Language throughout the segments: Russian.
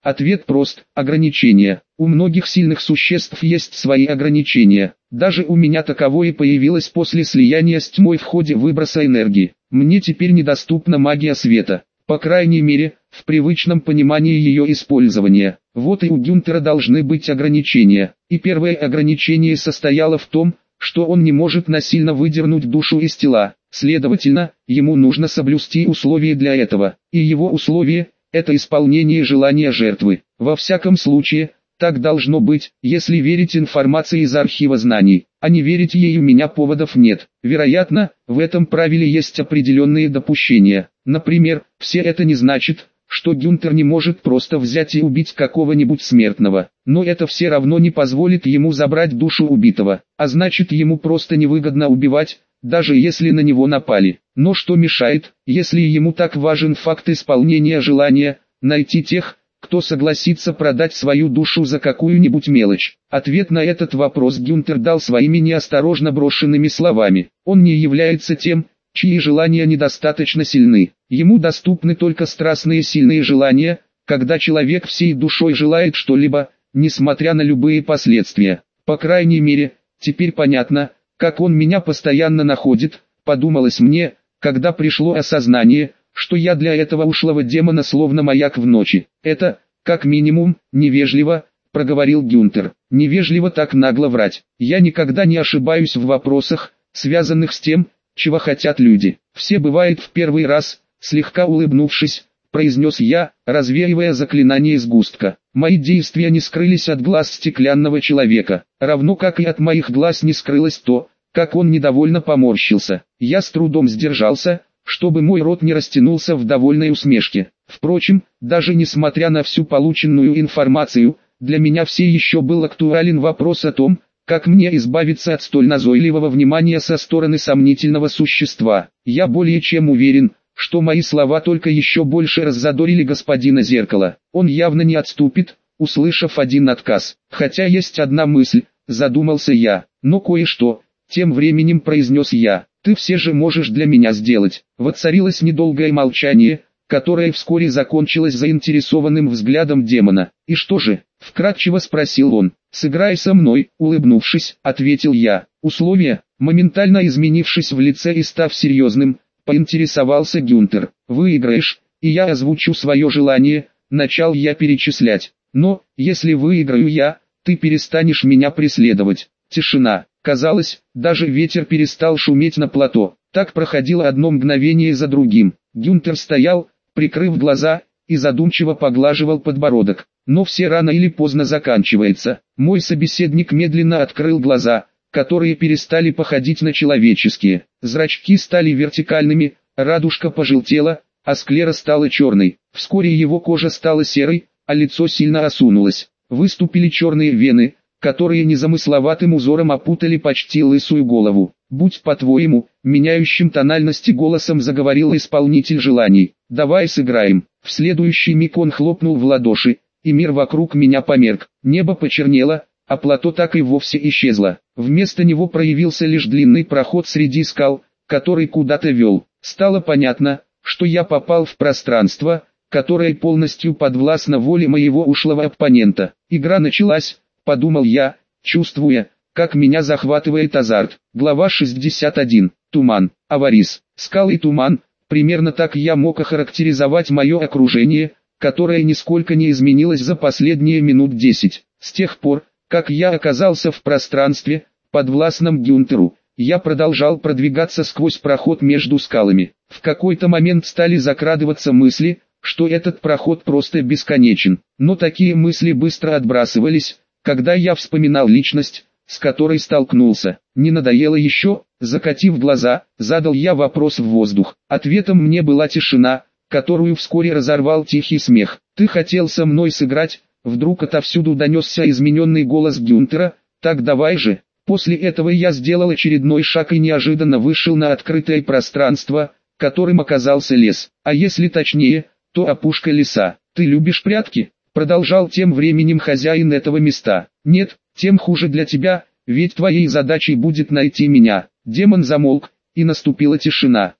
Ответ прост – ограничения. У многих сильных существ есть свои ограничения. Даже у меня таковое появилось после слияния с тьмой в ходе выброса энергии. Мне теперь недоступна магия света. По крайней мере, в привычном понимании ее использования. Вот и у Гюнтера должны быть ограничения. И первое ограничение состояло в том, что он не может насильно выдернуть душу из тела. Следовательно, ему нужно соблюсти условия для этого. И его условие – это исполнение желания жертвы. Во всяком случае, так должно быть, если верить информации из архива знаний. А не верить ей у меня поводов нет. Вероятно, в этом правиле есть определенные допущения. Например, все это не значит, что Гюнтер не может просто взять и убить какого-нибудь смертного. Но это все равно не позволит ему забрать душу убитого. А значит, ему просто невыгодно убивать, даже если на него напали. Но что мешает, если ему так важен факт исполнения желания, найти тех, кто согласится продать свою душу за какую-нибудь мелочь? Ответ на этот вопрос Гюнтер дал своими неосторожно брошенными словами. Он не является тем, чьи желания недостаточно сильны. Ему доступны только страстные сильные желания, когда человек всей душой желает что-либо, несмотря на любые последствия. По крайней мере, теперь понятно, как он меня постоянно находит, подумалось мне, когда пришло осознание, что я для этого ушлого демона словно маяк в ночи. Это, как минимум, невежливо, проговорил Гюнтер. Невежливо так нагло врать. Я никогда не ошибаюсь в вопросах, связанных с тем, чего хотят люди. Все бывает в первый раз, слегка улыбнувшись, произнес я, развеивая заклинание сгустка. Мои действия не скрылись от глаз стеклянного человека, равно как и от моих глаз не скрылось то, как он недовольно поморщился. Я с трудом сдержался, чтобы мой рот не растянулся в довольной усмешке. Впрочем, даже несмотря на всю полученную информацию, для меня все еще был актуален вопрос о том, как мне избавиться от столь назойливого внимания со стороны сомнительного существа. Я более чем уверен, что мои слова только еще больше раззадорили господина Зеркало. Он явно не отступит, услышав один отказ. Хотя есть одна мысль, задумался я, но кое-что, тем временем произнес я. Ты все же можешь для меня сделать. Воцарилось недолгое молчание, которое вскоре закончилось заинтересованным взглядом демона. И что же? Вкратчиво спросил он. Сыграй со мной, улыбнувшись, ответил я. Условия, моментально изменившись в лице и став серьезным, поинтересовался Гюнтер. Выиграешь, и я озвучу свое желание, начал я перечислять. Но, если выиграю я, ты перестанешь меня преследовать. Тишина. Казалось, даже ветер перестал шуметь на плато. Так проходило одно мгновение за другим. Гюнтер стоял, прикрыв глаза, и задумчиво поглаживал подбородок. Но все рано или поздно заканчивается. Мой собеседник медленно открыл глаза, которые перестали походить на человеческие. Зрачки стали вертикальными, радужка пожелтела, а склера стала черной. Вскоре его кожа стала серой, а лицо сильно осунулось. Выступили черные вены, которые незамысловатым узором опутали почти лысую голову. «Будь по-твоему», меняющим тональности голосом заговорил исполнитель желаний. «Давай сыграем». В следующий миг он хлопнул в ладоши, и мир вокруг меня померк. Небо почернело, а плато так и вовсе исчезло. Вместо него проявился лишь длинный проход среди скал, который куда-то вел. Стало понятно, что я попал в пространство, которое полностью подвластно воле моего ушлого оппонента. Игра началась, подумал я, чувствуя, как меня захватывает азарт. Глава 61. Туман. Аварис. Скалы и туман. Примерно так я мог охарактеризовать мое окружение, которое нисколько не изменилось за последние минут 10. С тех пор, как я оказался в пространстве, подвластном Гюнтеру, я продолжал продвигаться сквозь проход между скалами. В какой-то момент стали закрадываться мысли, что этот проход просто бесконечен. Но такие мысли быстро отбрасывались, когда я вспоминал личность, с которой столкнулся. Не надоело еще? Закатив глаза, задал я вопрос в воздух. Ответом мне была тишина, которую вскоре разорвал тихий смех. «Ты хотел со мной сыграть?» Вдруг отовсюду донесся измененный голос Гюнтера. «Так давай же». После этого я сделал очередной шаг и неожиданно вышел на открытое пространство, которым оказался лес. А если точнее, то опушка леса. «Ты любишь прятки?» Продолжал тем временем хозяин этого места. «Нет, тем хуже для тебя, ведь твоей задачей будет найти меня». Демон замолк, и наступила тишина.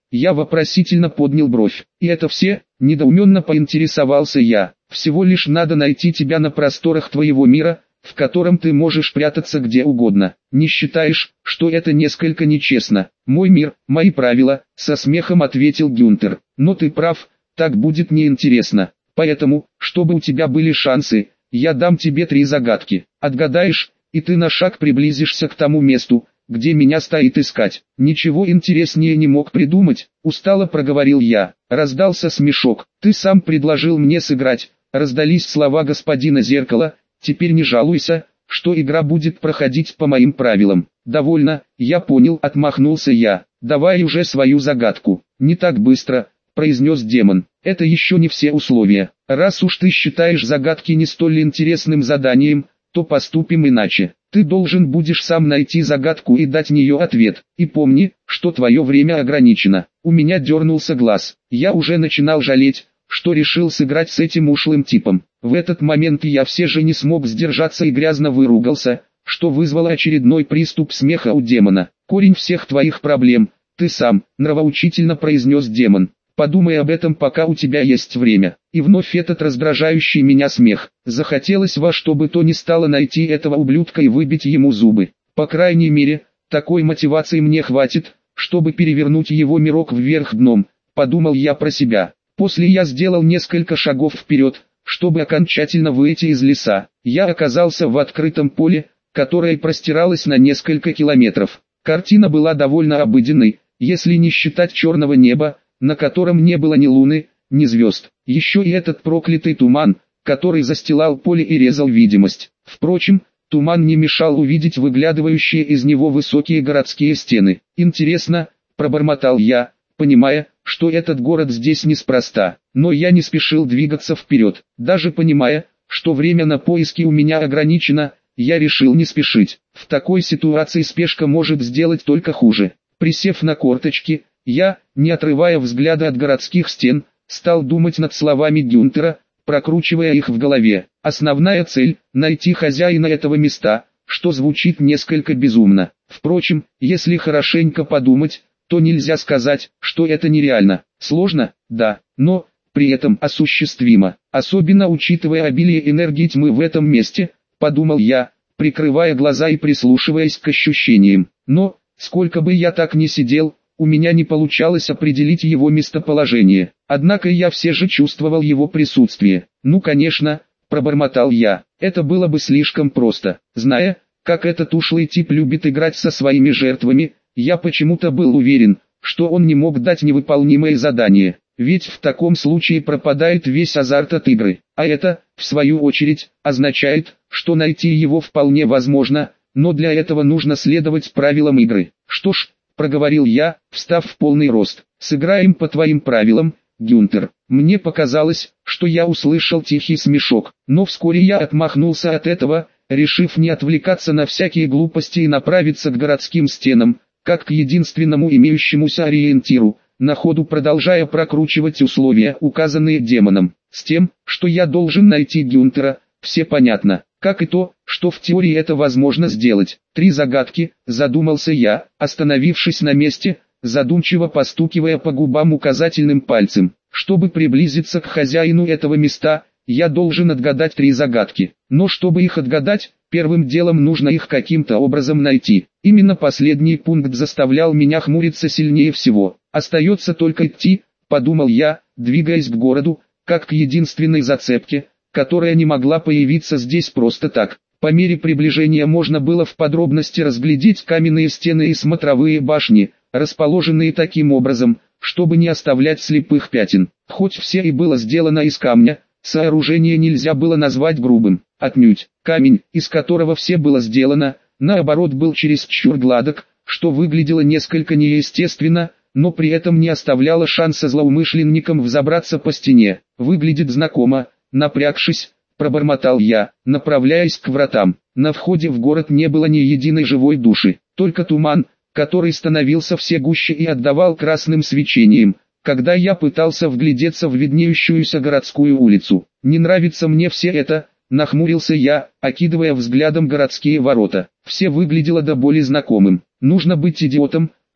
Я вопросительно поднял бровь. «И это все?» – недоуменно поинтересовался я. «Всего лишь надо найти тебя на просторах твоего мира, в котором ты можешь прятаться где угодно. Не считаешь, что это несколько нечестно?» «Мой мир, мои правила», – со смехом ответил Гюнтер. «Но ты прав, так будет неинтересно. Поэтому, чтобы у тебя были шансы, я дам тебе 3 загадки. Отгадаешь, и ты на шаг приблизишься к тому месту, где меня стоит искать». «Ничего интереснее не мог придумать», – устало проговорил я. Раздался смешок. «Ты сам предложил мне сыграть», – раздались слова господина Зеркала. «Теперь не жалуйся, что игра будет проходить по моим правилам». «Довольно, я понял», – отмахнулся я. «Давай уже свою загадку». «Не так быстро», – произнес демон. «Это еще не все условия. Раз уж ты считаешь загадки не столь интересным заданием, то поступим иначе. Ты должен будешь сам найти загадку и дать нее ответ. И помни, что твое время ограничено». У меня дернулся глаз. Я уже начинал жалеть, что решил сыграть с этим ушлым типом. В этот момент я все же не смог сдержаться и грязно выругался, что вызвало очередной приступ смеха у демона. «Корень всех твоих проблем – ты сам», – нравоучительно произнес демон. «Подумай об этом, пока у тебя есть время». И вновь этот раздражающий меня смех. Захотелось во что бы то ни стало найти этого ублюдка и выбить ему зубы. По крайней мере, такой мотивации мне хватит, чтобы перевернуть его мирок вверх дном, подумал я про себя. После я сделал несколько шагов вперед, чтобы окончательно выйти из леса. Я оказался в открытом поле, которое простиралось на несколько километров. Картина была довольно обыденной, если не считать черного неба, на котором не было ни луны, ни звезд. Еще и этот проклятый туман, который застилал поле и резал видимость. Впрочем, туман не мешал увидеть выглядывающие из него высокие городские стены. «Интересно», – пробормотал я, понимая, что этот город здесь неспроста. Но я не спешил двигаться вперед. Даже понимая, что время на поиски у меня ограничено, я решил не спешить. В такой ситуации спешка может сделать только хуже. Присев на корточки, я, не отрывая взгляда от городских стен, стал думать над словами Гюнтера, прокручивая их в голове. Основная цель – найти хозяина этого места, что звучит несколько безумно. Впрочем, если хорошенько подумать, то нельзя сказать, что это нереально. Сложно, да, но при этом осуществимо. Особенно учитывая обилие энергии тьмы в этом месте, подумал я, прикрывая глаза и прислушиваясь к ощущениям. Но, сколько бы я так ни сидел, у меня не получалось определить его местоположение. Однако я все же чувствовал его присутствие. «Ну конечно», – пробормотал я, – «это было бы слишком просто». Зная, как этот ушлый тип любит играть со своими жертвами, я почему-то был уверен, что он не мог дать невыполнимое задание. Ведь в таком случае пропадает весь азарт от игры. А это, в свою очередь, означает, что найти его вполне возможно, но для этого нужно следовать правилам игры. «Что ж», – проговорил я, встав в полный рост, – «сыграем по твоим правилам, Гюнтер». Мне показалось, что я услышал тихий смешок, но вскоре я отмахнулся от этого, решив не отвлекаться на всякие глупости и направиться к городским стенам, как к единственному имеющемуся ориентиру, на ходу продолжая прокручивать условия, указанные демоном. С тем, что я должен найти Гюнтера, все понятно, как и то, что в теории это возможно сделать. 3 загадки, задумался я, остановившись на месте, задумчиво постукивая по губам указательным пальцем. Чтобы приблизиться к хозяину этого места, я должен отгадать 3 загадки. Но чтобы их отгадать, первым делом нужно их каким-то образом найти. Именно последний пункт заставлял меня хмуриться сильнее всего. Остается только идти, подумал я, двигаясь к городу, как к единственной зацепке, которая не могла появиться здесь просто так. По мере приближения можно было в подробности разглядеть каменные стены и смотровые башни, расположенные таким образом, чтобы не оставлять слепых пятен. Хоть все и было сделано из камня, сооружение нельзя было назвать грубым. Отнюдь. Камень, из которого все было сделано, наоборот был чересчур гладок, что выглядело несколько неестественно, но при этом не оставляло шанса злоумышленникам взобраться по стене. «Выглядит знакомо», напрягшись, пробормотал я, направляясь к вратам. На входе в город не было ни единой живой души, только туман, который становился все гуще и отдавал красным свечением, когда я пытался вглядеться в виднеющуюся городскую улицу. «Не нравится мне все это», нахмурился я, окидывая взглядом городские ворота. Все выглядело до боли знакомым. Нужно быть идиотом,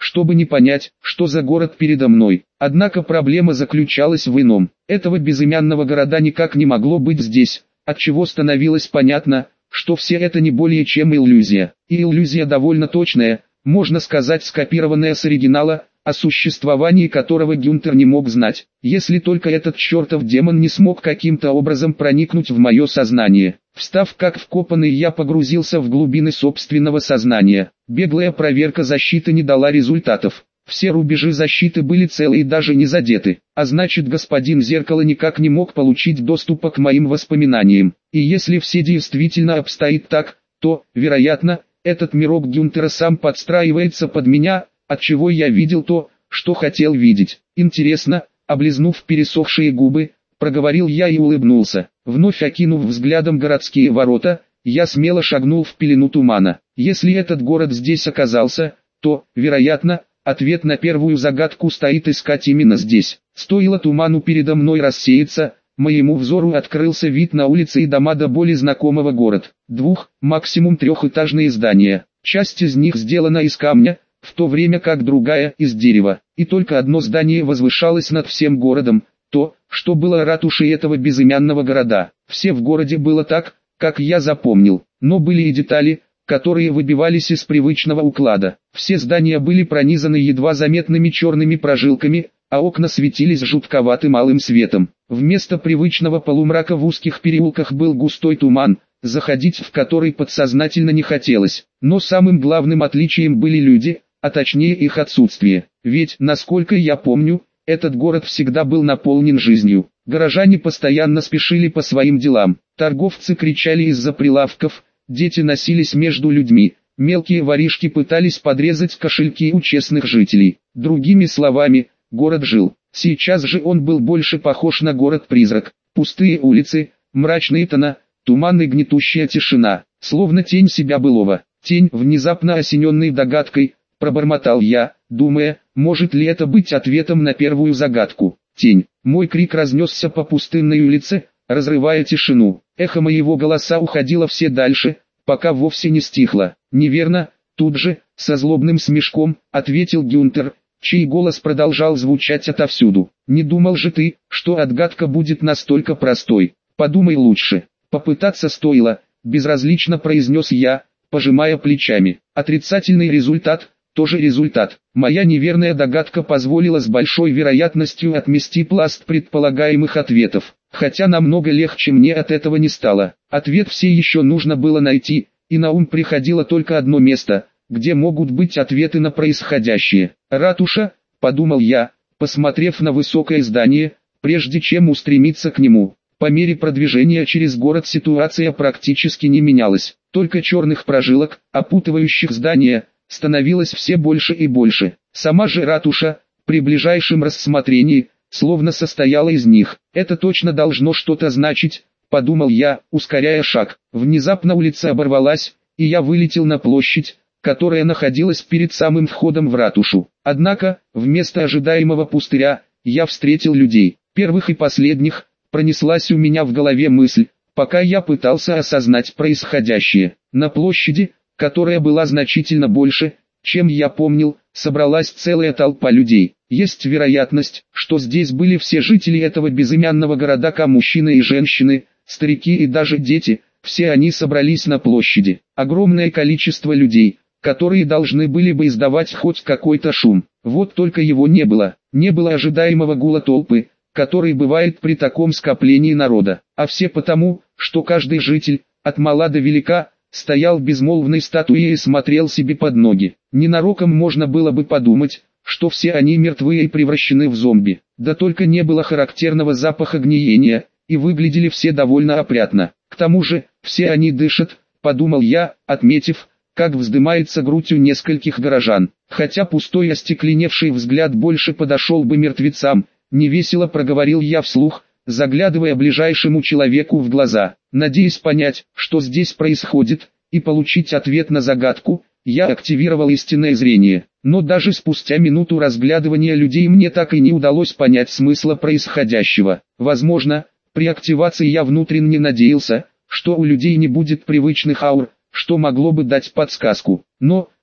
чтобы не понять, что за город передо мной. Однако проблема заключалась в ином. Этого безымянного города никак не могло быть здесь, отчего становилось понятно, что все это не более чем иллюзия. И иллюзия довольно точная, можно сказать скопированная с оригинала, о существовании которого Гюнтер не мог знать, если только этот чертов демон не смог каким-то образом проникнуть в мое сознание. Встав как вкопанный, я погрузился в глубины собственного сознания. Беглая проверка защиты не дала результатов. Все рубежи защиты были целы и даже не задеты, а значит господин Зеркало никак не мог получить доступа к моим воспоминаниям. И если все действительно обстоит так, то, вероятно, этот мирок Гюнтера сам подстраивается под меня, отчего я видел то, что хотел видеть. Интересно, облизнув пересохшие губы, проговорил я и улыбнулся. Вновь окинув взглядом городские ворота, я смело шагнул в пелену тумана. Если этот город здесь оказался, то, вероятно, ответ на первую загадку стоит искать именно здесь. Стоило туману передо мной рассеяться, моему взору открылся вид на улицы и дома до боли знакомого город. Максимум трехэтажные здания. Часть из них сделана из камня, в то время как другая из дерева. И только одно здание возвышалось над всем городом, то, что было ратушей этого безымянного города. Все в городе было так, как я запомнил, но были и детали, которые выбивались из привычного уклада. Все здания были пронизаны едва заметными черными прожилками, а окна светились жутковатым алым светом. Вместо привычного полумрака в узких переулках был густой туман, заходить в который подсознательно не хотелось. Но самым главным отличием были люди, а точнее их отсутствие. Ведь, насколько я помню, этот город всегда был наполнен жизнью. Горожане постоянно спешили по своим делам. Торговцы кричали из-за прилавков, дети носились между людьми, мелкие воришки пытались подрезать кошельки у честных жителей. Другими словами, город жил. Сейчас же он был больше похож на город-призрак. Пустые улицы, мрачные тона, туман и гнетущая тишина, словно тень себя былого. Тень, внезапно осененной догадкой, пробормотал я, думая, может ли это быть ответом на первую загадку. Тень. Мой крик разнесся по пустынной улице, разрывая тишину. Эхо моего голоса уходило все дальше, пока вовсе не стихло. Неверно, тут же, со злобным смешком, ответил Гюнтер, чей голос продолжал звучать отовсюду. Не думал же ты, что отгадка будет настолько простой. Подумай лучше. Попытаться стоило, безразлично произнес я, пожимая плечами. Отрицательный результат, тоже результат. Моя неверная догадка позволила с большой вероятностью отмести пласт предполагаемых ответов. Хотя намного легче мне от этого не стало. Ответ все еще нужно было найти, и на ум приходило только одно место, где могут быть ответы на происходящее. «Ратуша», — подумал я, посмотрев на высокое здание, прежде чем устремиться к нему. По мере продвижения через город ситуация практически не менялась, только черных прожилок, опутывающих здание, становилось все больше и больше. Сама же ратуша, при ближайшем рассмотрении, словно состояла из них. Это точно должно что-то значить, подумал я, ускоряя шаг. Внезапно улица оборвалась, и я вылетел на площадь, которая находилась перед самым входом в ратушу. Однако, вместо ожидаемого пустыря, я встретил людей. Первых и последних, пронеслась у меня в голове мысль, пока я пытался осознать происходящее. На площади, которая была значительно больше, чем я помнил, собралась целая толпа людей. Есть вероятность, что здесь были все жители этого безымянного городка, мужчины и женщины, старики и даже дети, все они собрались на площади. Огромное количество людей, которые должны были бы издавать хоть какой-то шум. Вот только его не было. Не было ожидаемого гула толпы, который бывает при таком скоплении народа. А все потому, что каждый житель, от мала до велика, стоял безмолвной статуей и смотрел себе под ноги. Ненароком можно было бы подумать, что все они мертвые и превращены в зомби. Да только не было характерного запаха гниения, и выглядели все довольно опрятно. К тому же, все они дышат, подумал я, отметив, как вздымается грудь у нескольких горожан. Хотя пустой остекленевший взгляд больше подошел бы мертвецам, невесело проговорил я вслух, заглядывая ближайшему человеку в глаза. Надеясь понять, что здесь происходит, и получить ответ на загадку, я активировал истинное зрение. Но даже спустя минуту разглядывания людей мне так и не удалось понять смысла происходящего. Возможно, при активации я внутренне надеялся, что у людей не будет привычных аур, что могло бы дать подсказку. Но,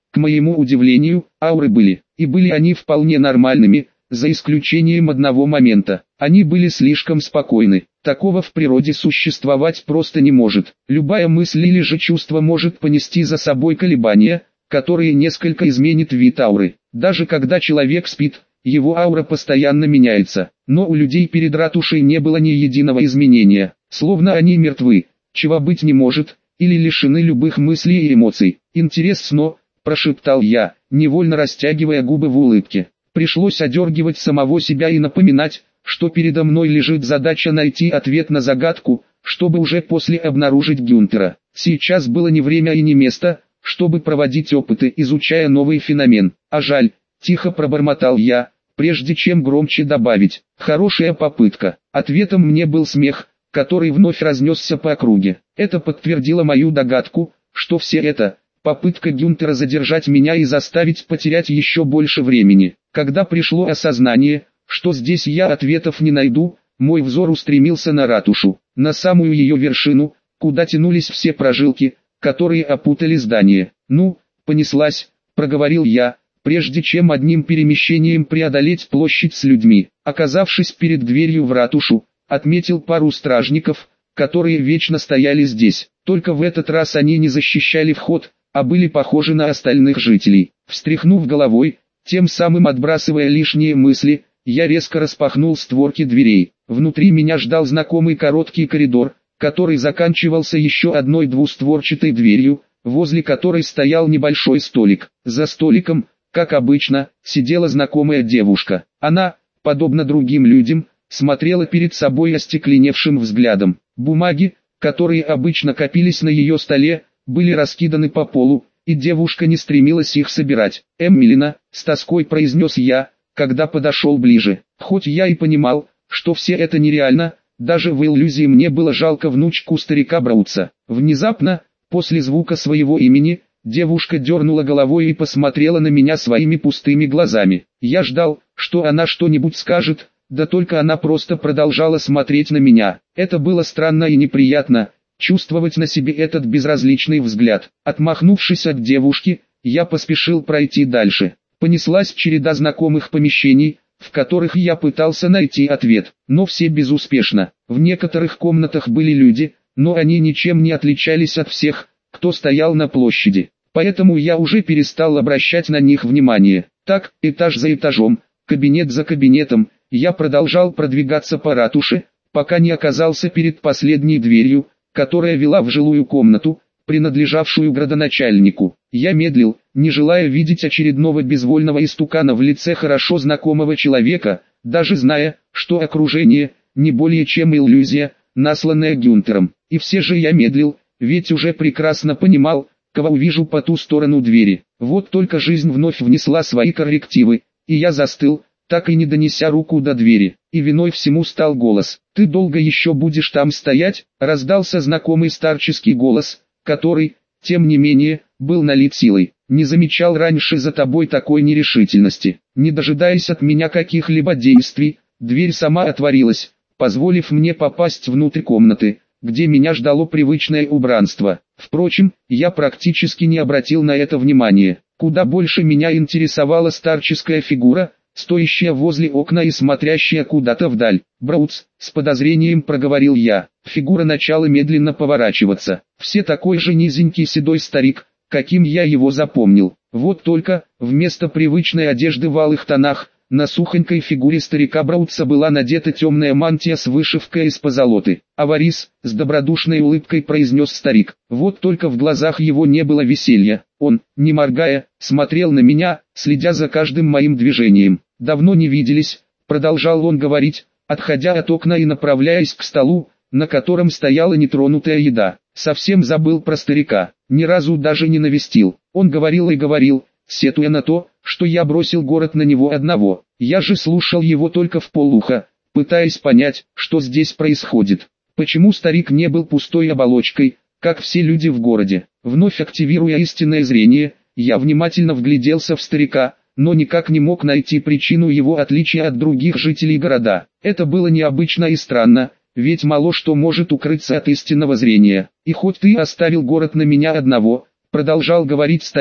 К моему удивлению, ауры были, и были они вполне нормальными, за исключением одного момента. Они были слишком спокойны. Такого в природе существовать просто не может. Любая мысль или же чувство может понести за собой колебания, которые несколько изменят вид ауры. Даже когда человек спит, его аура постоянно меняется. Но у людей перед ратушей не было ни единого изменения. Словно они мертвы, чего быть не может, или лишены любых мыслей и эмоций. «Интересно», – прошептал я, невольно растягивая губы в улыбке. Пришлось одергивать самого себя и напоминать, что передо мной лежит задача найти ответ на загадку, чтобы уже после обнаружить Гюнтера. Сейчас было не время и не место, чтобы проводить опыты, изучая новый феномен. А жаль, тихо пробормотал я, прежде чем громче добавить: хорошая попытка. Ответом мне был смех, который вновь разнесся по округе. Это подтвердило мою догадку, что все это попытка Гюнтера задержать меня и заставить потерять еще больше времени. Когда пришло осознание, что здесь я ответов не найду, мой взор устремился на ратушу, на самую ее вершину, куда тянулись все прожилки, которые опутали здание. «Ну, понеслась», — проговорил я, прежде чем одним перемещением преодолеть площадь с людьми. Оказавшись перед дверью в ратушу, отметил пару стражников, которые вечно стояли здесь. Только в этот раз они не защищали вход, а были похожи на остальных жителей. Встряхнув головой, тем самым отбрасывая лишние мысли, я резко распахнул створки дверей. Внутри меня ждал знакомый короткий коридор, который заканчивался еще одной двустворчатой дверью, возле которой стоял небольшой столик. За столиком, как обычно, сидела знакомая девушка. Она, подобно другим людям, смотрела перед собой остекленевшим взглядом. Бумаги, которые обычно копились на ее столе, были раскиданы по полу, и девушка не стремилась их собирать. «Эмилина», — с тоской произнес я, когда подошел ближе. Хоть я и понимал, что все это нереально, даже в иллюзии мне было жалко внучку старика Браутса. Внезапно, после звука своего имени, девушка дернула головой и посмотрела на меня своими пустыми глазами. Я ждал, что она что-нибудь скажет, да только она просто продолжала смотреть на меня. Это было странно и неприятно, чувствовать на себе этот безразличный взгляд. Отмахнувшись от девушки, я поспешил пройти дальше. Понеслась череда знакомых помещений, в которых я пытался найти ответ, но все безуспешно. В некоторых комнатах были люди, но они ничем не отличались от всех, кто стоял на площади. Поэтому я уже перестал обращать на них внимание. Так, этаж за этажом, кабинет за кабинетом, я продолжал продвигаться по ратуше, пока не оказался перед последней дверью, которая вела в жилую комнату, принадлежавшую градоначальнику. Я медлил, не желая видеть очередного безвольного истукана в лице хорошо знакомого человека, даже зная, что окружение не более чем иллюзия, насланная Гюнтером. И все же я медлил, ведь уже прекрасно понимал, кого увижу по ту сторону двери. Вот только жизнь вновь внесла свои коррективы, и я застыл, так и не донеся руку до двери. И виной всему стал голос. «Ты долго еще будешь там стоять?» Раздался знакомый старческий голос, который, тем не менее, был налит силой. «Не замечал раньше за тобой такой нерешительности». Не дожидаясь от меня каких-либо действий, дверь сама отворилась, позволив мне попасть внутрь комнаты, где меня ждало привычное убранство. Впрочем, я практически не обратил на это внимания. Куда больше меня интересовала старческая фигура, стоящая возле окна и смотрящая куда-то вдаль. «Браутс», — с подозрением проговорил я. Фигура начала медленно поворачиваться. Все такой же низенький седой старик, каким я его запомнил. Вот только, вместо привычной одежды в алых тонах, на сухонькой фигуре старика Браутса была надета темная мантия с вышивкой из позолоты. «Аварис», — с добродушной улыбкой произнес старик. Вот только в глазах его не было веселья. Он, не моргая, смотрел на меня, следя за каждым моим движением. «Давно не виделись», — продолжал он говорить, отходя от окна и направляясь к столу, на котором стояла нетронутая еда. «Совсем забыл про старика, ни разу даже не навестил». Он говорил и говорил, сетуя на то, что я бросил город на него одного. Я же слушал его только вполуха, пытаясь понять, что здесь происходит. Почему старик не был пустой оболочкой, как все люди в городе? Вновь активируя истинное зрение, я внимательно вгляделся в старика, но никак не мог найти причину его отличия от других жителей города. Это было необычно и странно, ведь мало что может укрыться от истинного зрения. «И хоть ты оставил город на меня одного», — продолжал говорить старик,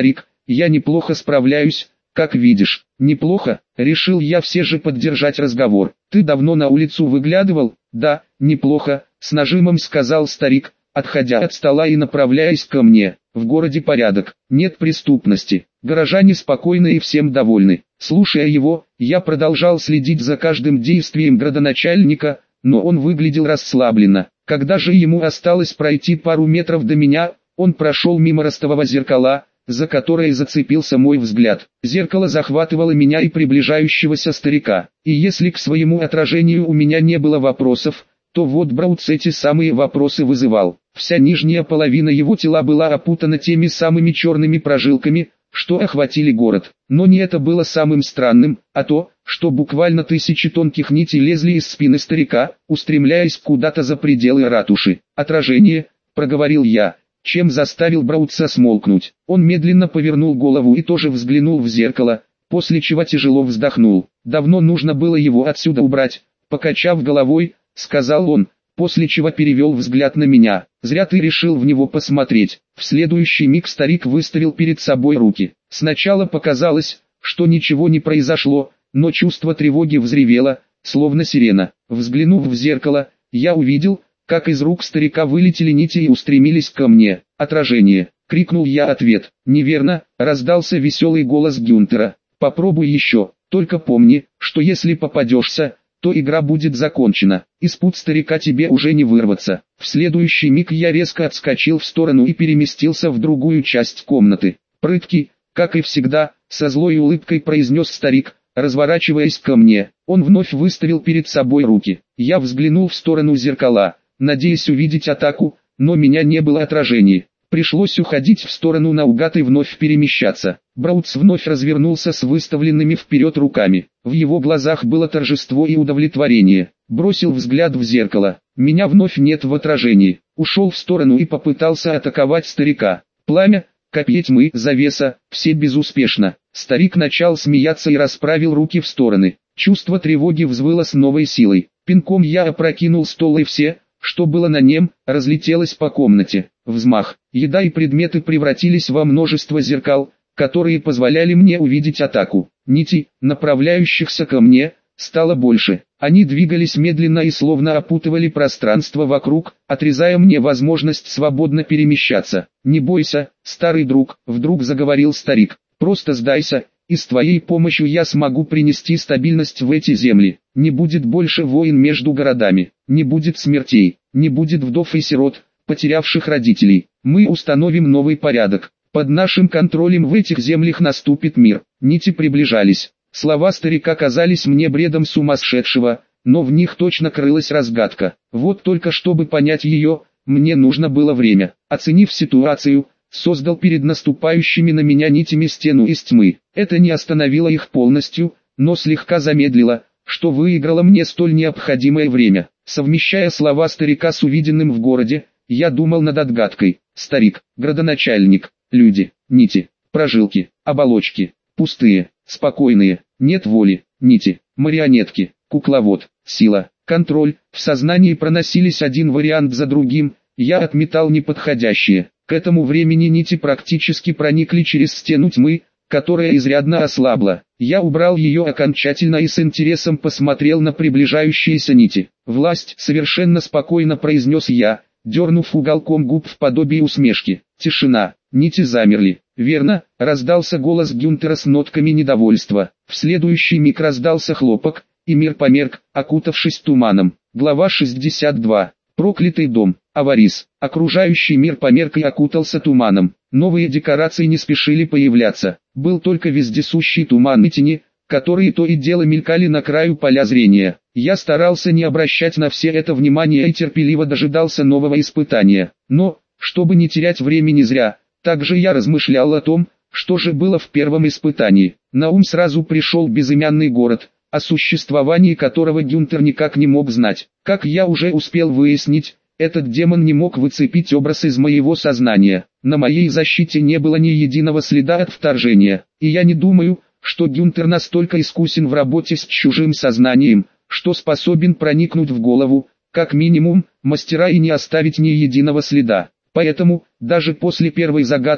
я неплохо справляюсь, как видишь. Неплохо, решил я все же поддержать разговор. Ты давно на улицу выглядывал? Да, неплохо, с нажимом сказал старик, отходя от стола и направляясь ко мне. В городе порядок, нет преступности, горожане спокойны и всем довольны. Слушая его, я продолжал следить за каждым действием градоначальника, но он выглядел расслабленно. Когда же ему осталось пройти пару метров до меня, он прошел мимо ростового зеркала, за которое зацепился мой взгляд. Зеркало захватывало меня и приближающегося старика. И если к своему отражению у меня не было вопросов, то вот Браутс эти самые вопросы вызывал. Вся нижняя половина его тела была опутана теми самыми черными прожилками, что охватили город. Но не это было самым странным, а то, что буквально тысячи тонких нитей лезли из спины старика, устремляясь куда-то за пределы ратуши. «Отражение», — проговорил я, чем заставил Браутса смолкнуть. Он медленно повернул голову и тоже взглянул в зеркало, после чего тяжело вздохнул. «Давно нужно было его отсюда убрать», — покачав головой, сказал он, после чего перевел взгляд на меня. «Зря ты решил в него посмотреть». В следующий миг старик выставил перед собой руки. Сначала показалось, что ничего не произошло, но чувство тревоги взревело, словно сирена. Взглянув в зеркало, я увидел, как из рук старика вылетели нити и устремились ко мне. «Отражение!» — крикнул я ответ. «Неверно!» — раздался веселый голос Гюнтера. «Попробуй еще, только помни, что если попадешься, то игра будет закончена. Из пут старика тебе уже не вырваться». В следующий миг я резко отскочил в сторону и переместился в другую часть комнаты. «Прыткий, как и всегда», — со злой улыбкой произнес старик, разворачиваясь ко мне. Он вновь выставил перед собой руки. Я взглянул в сторону зеркала, надеясь увидеть атаку, но меня не было отражений. Пришлось уходить в сторону наугад и вновь перемещаться. Браутс вновь развернулся с выставленными вперед руками. В его глазах было торжество и удовлетворение. Бросил взгляд в зеркало. Меня вновь нет в отражении. Ушел в сторону и попытался атаковать старика. Пламя, копье тьмы, завеса, все безуспешно. Старик начал смеяться и расправил руки в стороны. Чувство тревоги взвыло с новой силой. Пинком я опрокинул стол и все, что было на нем, разлетелось по комнате. Взмах. Еда и предметы превратились во множество зеркал, которые позволяли мне увидеть атаку. Нитей, направляющихся ко мне, стало больше. Они двигались медленно и словно опутывали пространство вокруг, отрезая мне возможность свободно перемещаться. «Не бойся, старый друг», — вдруг заговорил старик. «Просто сдайся, и с твоей помощью я смогу принести стабильность в эти земли. Не будет больше войн между городами, не будет смертей, не будет вдов и сирот, потерявших родителей. Мы установим новый порядок. Под нашим контролем в этих землях наступит мир». Нити приближались. Слова старика казались мне бредом сумасшедшего, но в них точно крылась разгадка. Вот только чтобы понять ее, мне нужно было время. Оценив ситуацию, создал перед наступающими на меня нитями стену из тьмы. Это не остановило их полностью, но слегка замедлило, что выиграло мне столь необходимое время. Совмещая слова старика с увиденным в городе, я думал над отгадкой. Старик, градоначальник, люди, нити, прожилки, оболочки, пустые, спокойные, нет воли, нити, марионетки, кукловод, сила, контроль. В сознании проносились один вариант за другим, я отметал неподходящие. К этому времени нити практически проникли через стену тьмы, которая изрядно ослабла. Я убрал ее окончательно и с интересом посмотрел на приближающиеся нити. «Власть», — совершенно спокойно произнес я, дернув уголком губ в подобии усмешки. Тишина, нити замерли. «Верно», — раздался голос Гюнтера с нотками недовольства. В следующий миг раздался хлопок, и мир померк, окутавшись туманом. Глава 62. Проклятый дом. Аварис. Окружающий мир померк и окутался туманом. Новые декорации не спешили появляться. Был только вездесущий туман и тени, которые то и дело мелькали на краю поля зрения. Я старался не обращать на все это внимания и терпеливо дожидался нового испытания. Но, чтобы не терять времени зря, также я размышлял о том, что же было в первом испытании. На ум сразу пришел безымянный город, о существовании которого Гюнтер никак не мог знать. Как я уже успел выяснить, этот демон не мог выцепить образ из моего сознания. На моей защите не было ни единого следа от вторжения. И я не думаю, что Гюнтер настолько искусен в работе с чужим сознанием, что способен проникнуть в голову, как минимум, мастера и не оставить ни единого следа. Поэтому, даже после первой загадки,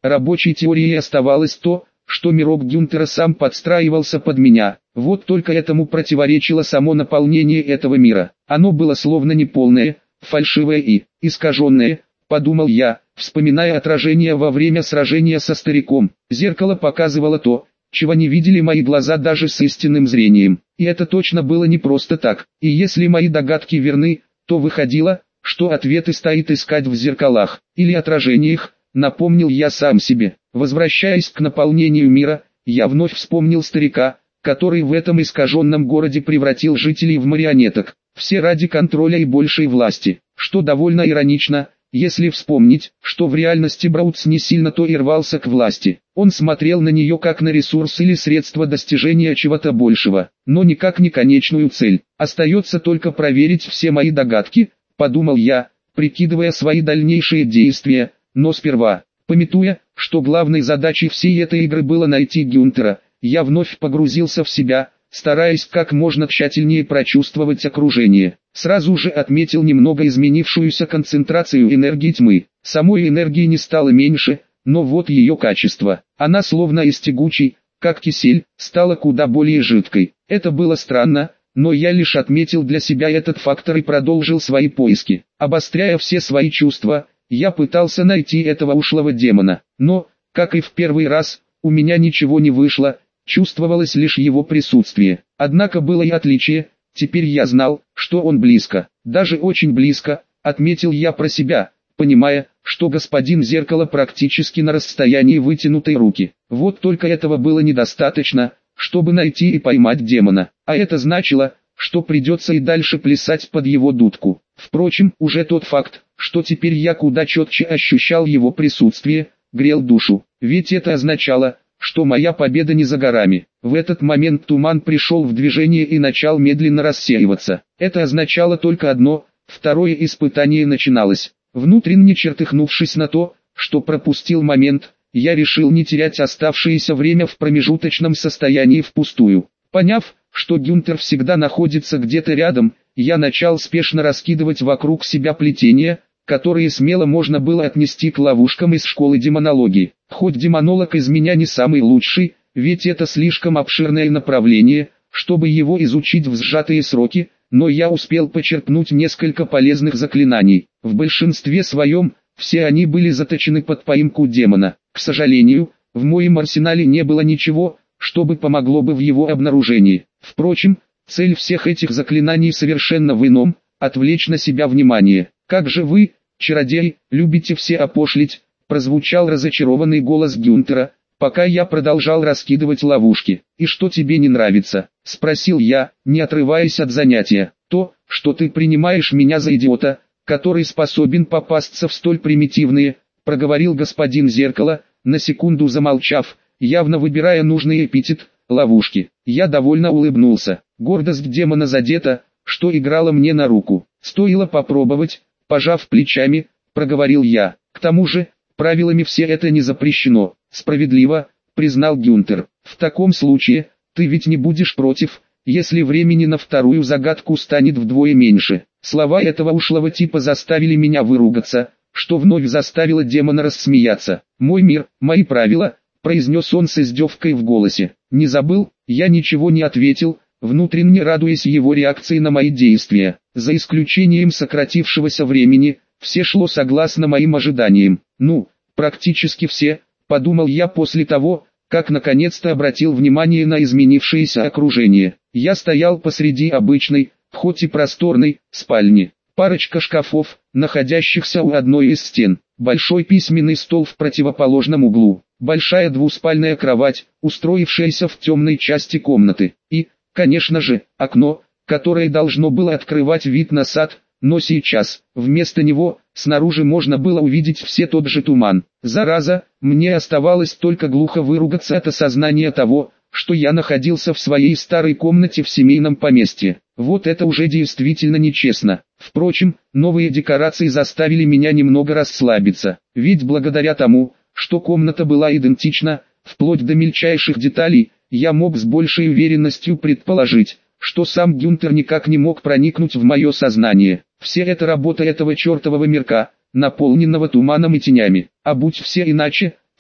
Рабочей теорией оставалось то, что мирок Гюнтера сам подстраивался под меня. Вот только этому противоречило само наполнение этого мира. Оно было словно неполное, фальшивое и искаженное, подумал я, вспоминая отражение во время сражения со стариком. Зеркало показывало то, чего не видели мои глаза даже с истинным зрением. И это точно было не просто так. И если мои догадки верны, то выходило, что ответы стоит искать в зеркалах, или отражениях, напомнил я сам себе. Возвращаясь к наполнению мира, я вновь вспомнил старика, который в этом искаженном городе превратил жителей в марионеток, все ради контроля и большей власти, что довольно иронично, если вспомнить, что в реальности Браутс не сильно то и рвался к власти. Он смотрел на нее как на ресурс или средство достижения чего-то большего, но никак не конечную цель. Остается только проверить все мои догадки, подумал я, прикидывая свои дальнейшие действия, но сперва, памятуя, что главной задачей всей этой игры было найти Гюнтера, я вновь погрузился в себя, стараясь как можно тщательнее прочувствовать окружение. Сразу же отметил немного изменившуюся концентрацию энергии тьмы. Самой энергии не стало меньше, но вот ее качество. Она словно из тягучей, как кисель, стала куда более жидкой. Это было странно, но я лишь отметил для себя этот фактор и продолжил свои поиски. Обостряя все свои чувства, я пытался найти этого ушлого демона. Но, как и в первый раз, у меня ничего не вышло. Чувствовалось лишь его присутствие. Однако было и отличие, теперь я знал, что он близко, даже очень близко, отметил я про себя, понимая, что господин Зеркало практически на расстоянии вытянутой руки. Вот только этого было недостаточно, чтобы найти и поймать демона, а это значило, что придется и дальше плясать под его дудку. Впрочем, уже тот факт, что теперь я куда четче ощущал его присутствие, грел душу, ведь это означало, что моя победа не за горами. В этот момент туман пришел в движение и начал медленно рассеиваться. Это означало только одно: второе испытание начиналось. Внутренне чертыхнувшись на то, что пропустил момент, я решил не терять оставшееся время в промежуточном состоянии впустую. Поняв, что Гюнтер всегда находится где-то рядом, я начал спешно раскидывать вокруг себя плетения, которые смело можно было отнести к ловушкам из школы демонологии. Хоть демонолог из меня не самый лучший, ведь это слишком обширное направление, чтобы его изучить в сжатые сроки, но я успел почерпнуть несколько полезных заклинаний. В большинстве своем, все они были заточены под поимку демона. К сожалению, в моем арсенале не было ничего, чтобы помогло бы в его обнаружении. Впрочем, цель всех этих заклинаний совершенно в ином: отвлечь на себя внимание. «Как же вы, чародей, любите все опошлить», — прозвучал разочарованный голос Гюнтера, пока я продолжал раскидывать ловушки. «И что тебе не нравится?» — спросил я, не отрываясь от занятия. «То, что ты принимаешь меня за идиота, который способен попасться в столь примитивные», — проговорил господин Зеркало, на секунду замолчав, явно выбирая нужный эпитет, ловушки. Я довольно улыбнулся. Гордость демона задета, что играло мне на руку. Стоило попробовать. Пожав плечами, проговорил я. К тому же, правилами все это не запрещено. Справедливо, признал Гюнтер. В таком случае, ты ведь не будешь против, если времени на вторую загадку станет вдвое меньше. Слова этого ушлого типа заставили меня выругаться, что вновь заставило демона рассмеяться. «Мой мир, мои правила», — произнес он с издевкой в голосе. «Не забыл?» Я ничего не ответил, внутренне радуясь его реакции на мои действия. За исключением сократившегося времени, все шло согласно моим ожиданиям. Ну, практически все, подумал я после того, как наконец-то обратил внимание на изменившееся окружение. Я стоял посреди обычной, хоть и просторной, спальни. Парочка шкафов, находящихся у одной из стен. Большой письменный стол в противоположном углу. Большая двуспальная кровать, устроившаяся в темной части комнаты. И, конечно же, окно, которое должно было открывать вид на сад, но сейчас, вместо него, снаружи можно было увидеть все тот же туман. Зараза, мне оставалось только глухо выругаться от осознания того, что я находился в своей старой комнате в семейном поместье. Вот это уже действительно нечестно. Впрочем, новые декорации заставили меня немного расслабиться, ведь благодаря тому, что комната была идентична, вплоть до мельчайших деталей, я мог с большей уверенностью предположить, что сам Гюнтер никак не мог проникнуть в мое сознание. Все это работа этого чертового мирка, наполненного туманом и тенями. А будь все иначе,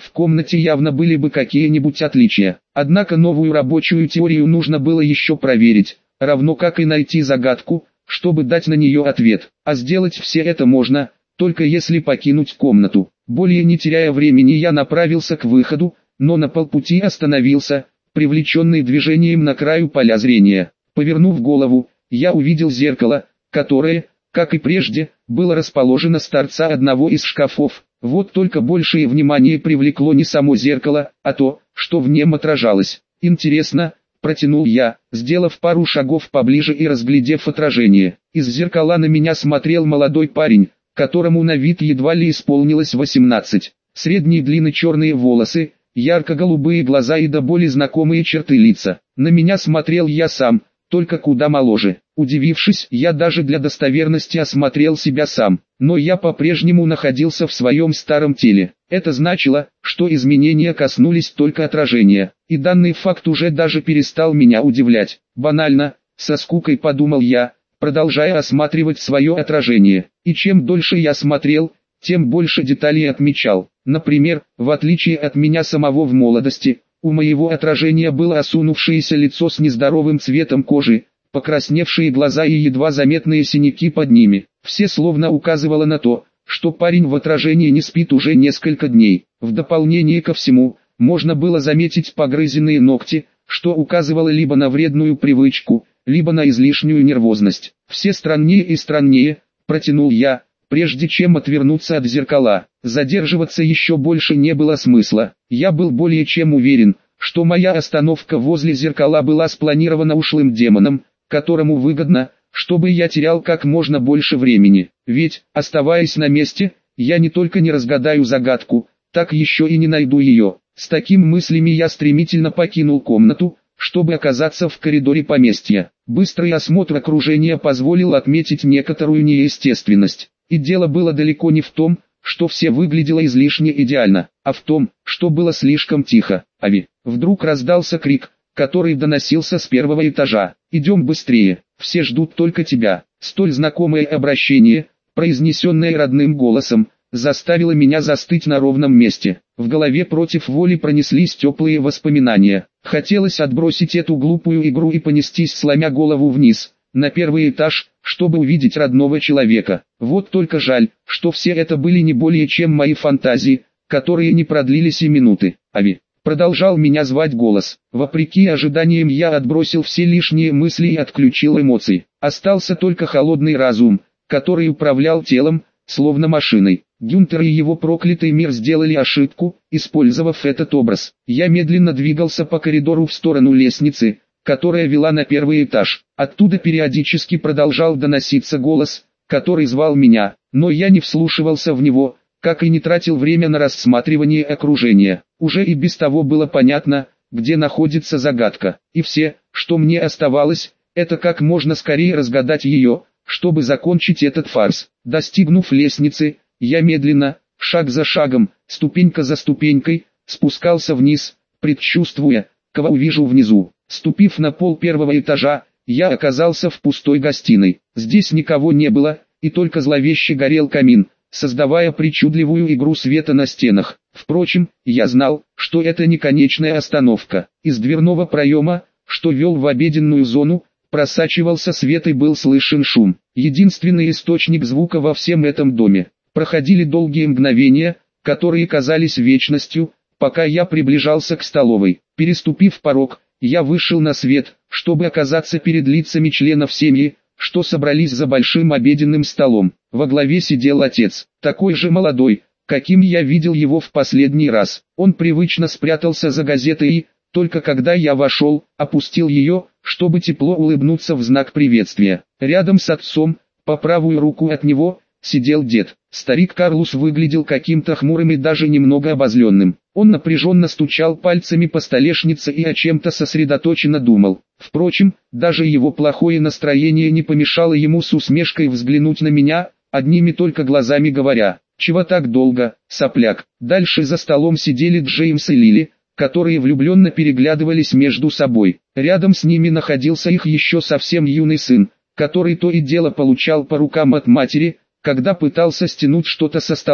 в комнате явно были бы какие-нибудь отличия. Однако новую рабочую теорию нужно было еще проверить, равно как и найти загадку, чтобы дать на нее ответ. А сделать все это можно, только если покинуть комнату. Более не теряя времени, я направился к выходу, но на полпути остановился, привлеченный движением на краю поля зрения. Повернув голову, я увидел зеркало, которое, как и прежде, было расположено с торца одного из шкафов. Вот только большее внимание привлекло не само зеркало, а то, что в нем отражалось. «Интересно», — протянул я, сделав пару шагов поближе и разглядев отражение. Из зеркала на меня смотрел молодой парень, которому на вид едва ли исполнилось 18. Средней длины черные волосы, ярко-голубые глаза и до боли знакомые черты лица. На меня смотрел я сам, только куда моложе. Удивившись, я даже для достоверности осмотрел себя сам, но я по-прежнему находился в своем старом теле. Это значило, что изменения коснулись только отражения, и данный факт уже даже перестал меня удивлять. Банально, со скукой подумал я, продолжая осматривать свое отражение. И чем дольше я смотрел, тем больше деталей отмечал. Например, в отличие от меня самого в молодости, у моего отражения было осунувшееся лицо с нездоровым цветом кожи, покрасневшие глаза и едва заметные синяки под ними. Все словно указывало на то, что парень в отражении не спит уже несколько дней. В дополнение ко всему, можно было заметить погрызенные ногти, что указывало либо на вредную привычку, либо на излишнюю нервозность. «Все страннее и страннее», — протянул я, прежде чем отвернуться от зеркала. Задерживаться еще больше не было смысла. Я был более чем уверен, что моя остановка возле зеркала была спланирована ушлым демоном, которому выгодно, чтобы я терял как можно больше времени. Ведь, оставаясь на месте, я не только не разгадаю загадку, так еще и не найду ее. С такими мыслями я стремительно покинул комнату, чтобы оказаться в коридоре поместья. Быстрый осмотр окружения позволил отметить некоторую неестественность. И дело было далеко не в том, что все выглядело излишне идеально, а в том, что было слишком тихо. «Ави!» Вдруг раздался крик, который доносился с первого этажа. «Идем быстрее, все ждут только тебя». Столь знакомое обращение, произнесенное родным голосом, заставило меня застыть на ровном месте. В голове против воли пронеслись теплые воспоминания. Хотелось отбросить эту глупую игру и понестись, сломя голову вниз, на первый этаж, чтобы увидеть родного человека. Вот только жаль, что все это были не более чем мои фантазии, которые не продлились и минуты. «Ави!» Продолжал меня звать голос. Вопреки ожиданиям я отбросил все лишние мысли и отключил эмоции. Остался только холодный разум, который управлял телом, словно машиной. Гюнтер и его проклятый мир сделали ошибку, использовав этот образ. Я медленно двигался по коридору в сторону лестницы, которая вела на первый этаж. Оттуда периодически продолжал доноситься голос, который звал меня, но я не вслушивался в него, как и не тратил время на рассматривание окружения. Уже и без того было понятно, где находится загадка. И все, что мне оставалось, это как можно скорее разгадать ее, чтобы закончить этот фарс. Достигнув лестницы, я медленно, шаг за шагом, ступенька за ступенькой, спускался вниз, предчувствуя, кого увижу внизу. Ступив на пол первого этажа, я оказался в пустой гостиной. Здесь никого не было, и только зловеще горел камин, создавая причудливую игру света на стенах. Впрочем, я знал, что это не конечная остановка. Из дверного проема, что вел в обеденную зону, просачивался свет и был слышен шум. Единственный источник звука во всем этом доме. Проходили долгие мгновения, которые казались вечностью, пока я приближался к столовой. Переступив порог, я вышел на свет, чтобы оказаться перед лицами членов семьи, что собрались за большим обеденным столом. Во главе сидел отец, такой же молодой, каким я видел его в последний раз. Он привычно спрятался за газетой и, только когда я вошел, опустил ее, чтобы тепло улыбнуться в знак приветствия. Рядом с отцом, по правую руку от него, сидел дед. Старик Карлус выглядел каким-то хмурым и даже немного обозленным. Он напряженно стучал пальцами по столешнице и о чем-то сосредоточенно думал. Впрочем, даже его плохое настроение не помешало ему с усмешкой взглянуть на меня, одними только глазами говоря: «Чего так долго, сопляк?» Дальше за столом сидели Джеймс и Лили, которые влюбленно переглядывались между собой. Рядом с ними находился их еще совсем юный сын, который то и дело получал по рукам от матери, когда пытался стянуть что-то со стола.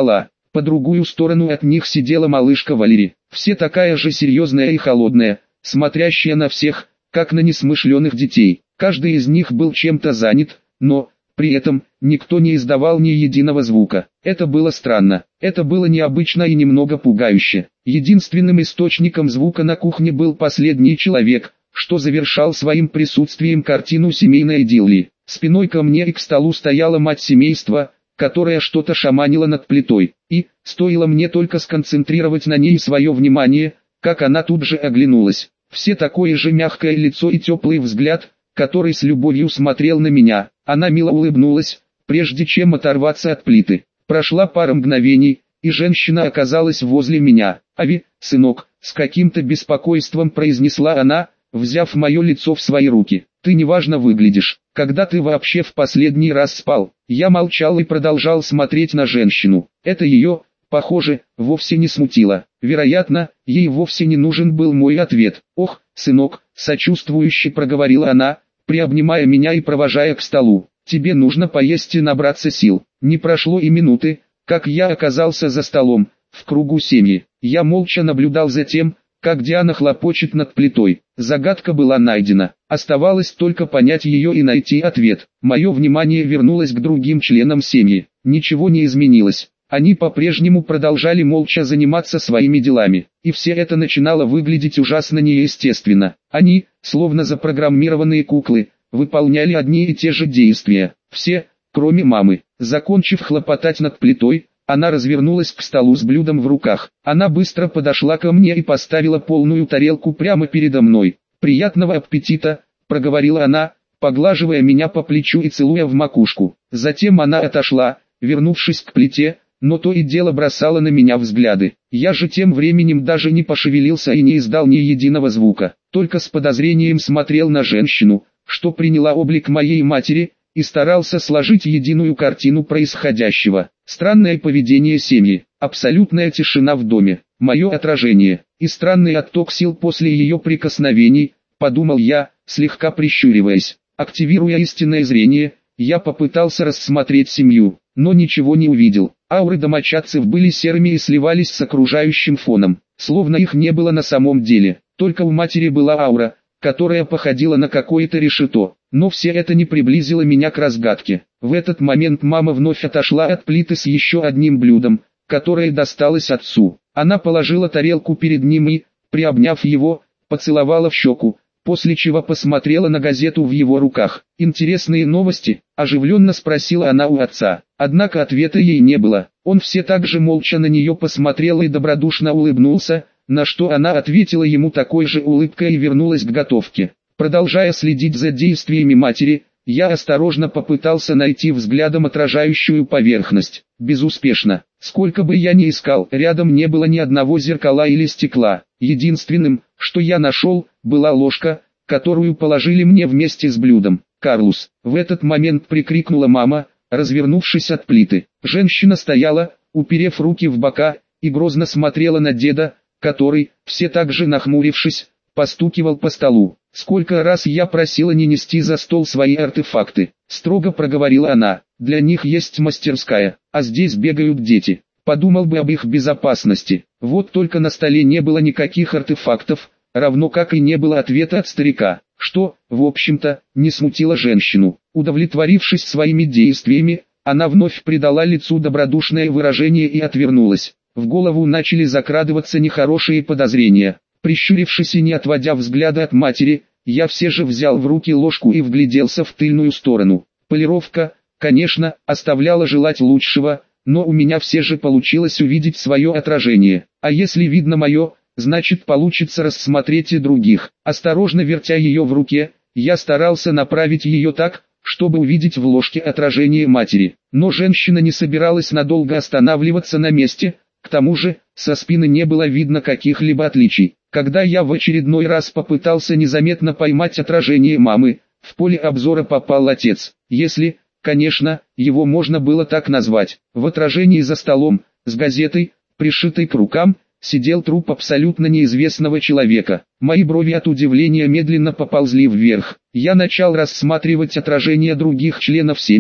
По другую сторону от них сидела малышка Валери, все такая же серьезная и холодная, смотрящая на всех, как на несмышленых детей. Каждый из них был чем-то занят, но, при этом, никто не издавал ни единого звука. Это было странно, это было необычно и немного пугающе. Единственным источником звука на кухне был последний человек, что завершал своим присутствием картину семейной идиллии. Спиной ко мне и к столу стояла мать семейства, которая что-то шаманила над плитой, и, стоило мне только сконцентрировать на ней свое внимание, как она тут же оглянулась. Все такое же мягкое лицо и теплый взгляд, который с любовью смотрел на меня. Она мило улыбнулась, прежде чем оторваться от плиты. Прошла пара мгновений, и женщина оказалась возле меня. «Ави, сынок», с каким-то беспокойством произнесла она, взяв мое лицо в свои руки. «Ты неважно выглядишь. Когда ты вообще в последний раз спал?» Я молчал и продолжал смотреть на женщину. Это ее, похоже, вовсе не смутило. Вероятно, ей вовсе не нужен был мой ответ. «Ох, сынок», сочувствующе проговорила она, приобнимая меня и провожая к столу. «Тебе нужно поесть и набраться сил». Не прошло и минуты, как я оказался за столом, в кругу семьи. Я молча наблюдал за тем, как Диана хлопочет над плитой. Загадка была найдена. Оставалось только понять ее и найти ответ. Мое внимание вернулось к другим членам семьи. Ничего не изменилось. Они по-прежнему продолжали молча заниматься своими делами. И все это начинало выглядеть ужасно неестественно. Они, словно запрограммированные куклы, выполняли одни и те же действия. Все, кроме мамы. Закончив хлопотать над плитой, она развернулась к столу с блюдом в руках. Она быстро подошла ко мне и поставила полную тарелку прямо передо мной. «Приятного аппетита», — проговорила она, поглаживая меня по плечу и целуя в макушку. Затем она отошла, вернувшись к плите, но то и дело бросала на меня взгляды. Я же тем временем даже не пошевелился и не издал ни единого звука, только с подозрением смотрел на женщину, что приняла облик моей матери, и старался сложить единую картину происходящего. Странное поведение семьи, абсолютная тишина в доме, мое отражение, и странный отток сил после ее прикосновений, подумал я, слегка прищуриваясь. Активируя истинное зрение, я попытался рассмотреть семью, но ничего не увидел. Ауры домочадцев были серыми и сливались с окружающим фоном, словно их не было на самом деле. Только у матери была аура, которая походила на какое-то решето, но все это не приблизило меня к разгадке. В этот момент мама вновь отошла от плиты с еще одним блюдом, которое досталось отцу. Она положила тарелку перед ним и, приобняв его, поцеловала в щеку, после чего посмотрела на газету в его руках. «Интересные новости?» – оживленно спросила она у отца. Однако ответа ей не было. Он все так же молча на нее посмотрел и добродушно улыбнулся, на что она ответила ему такой же улыбкой и вернулась к готовке. Продолжая следить за действиями матери, я осторожно попытался найти взглядом отражающую поверхность. Безуспешно. Сколько бы я ни искал, рядом не было ни одного зеркала или стекла. Единственным, что я нашел, была ложка, которую положили мне вместе с блюдом. «Карлус!» В этот момент прикрикнула мама, развернувшись от плиты. Женщина стояла, уперев руки в бока, и грозно смотрела на деда, который, все так же нахмурившись, постукивал по столу. «Сколько раз я просила не нести за стол свои артефакты», — строго проговорила она. «Для них есть мастерская, а здесь бегают дети. Подумал бы об их безопасности». Вот только на столе не было никаких артефактов, равно как и не было ответа от старика, что, в общем-то, не смутило женщину. Удовлетворившись своими действиями, она вновь придала лицу добродушное выражение и отвернулась. В голову начали закрадываться нехорошие подозрения. Прищурившись и не отводя взгляда от матери, я все же взял в руки ложку и вгляделся в тыльную сторону. Полировка, конечно, оставляла желать лучшего, но у меня все же получилось увидеть свое отражение. А если видно мое, значит получится рассмотреть и других. Осторожно вертя ее в руке, я старался направить ее так, чтобы увидеть в ложке отражение матери. Но женщина не собиралась надолго останавливаться на месте, к тому же, со спины не было видно каких-либо отличий. Когда я в очередной раз попытался незаметно поймать отражение мамы, в поле обзора попал отец. Если, конечно, его можно было так назвать. В отражении за столом, с газетой, пришитой к рукам, сидел труп абсолютно неизвестного человека. Мои брови от удивления медленно поползли вверх. Я начал рассматривать отражения других членов семьи,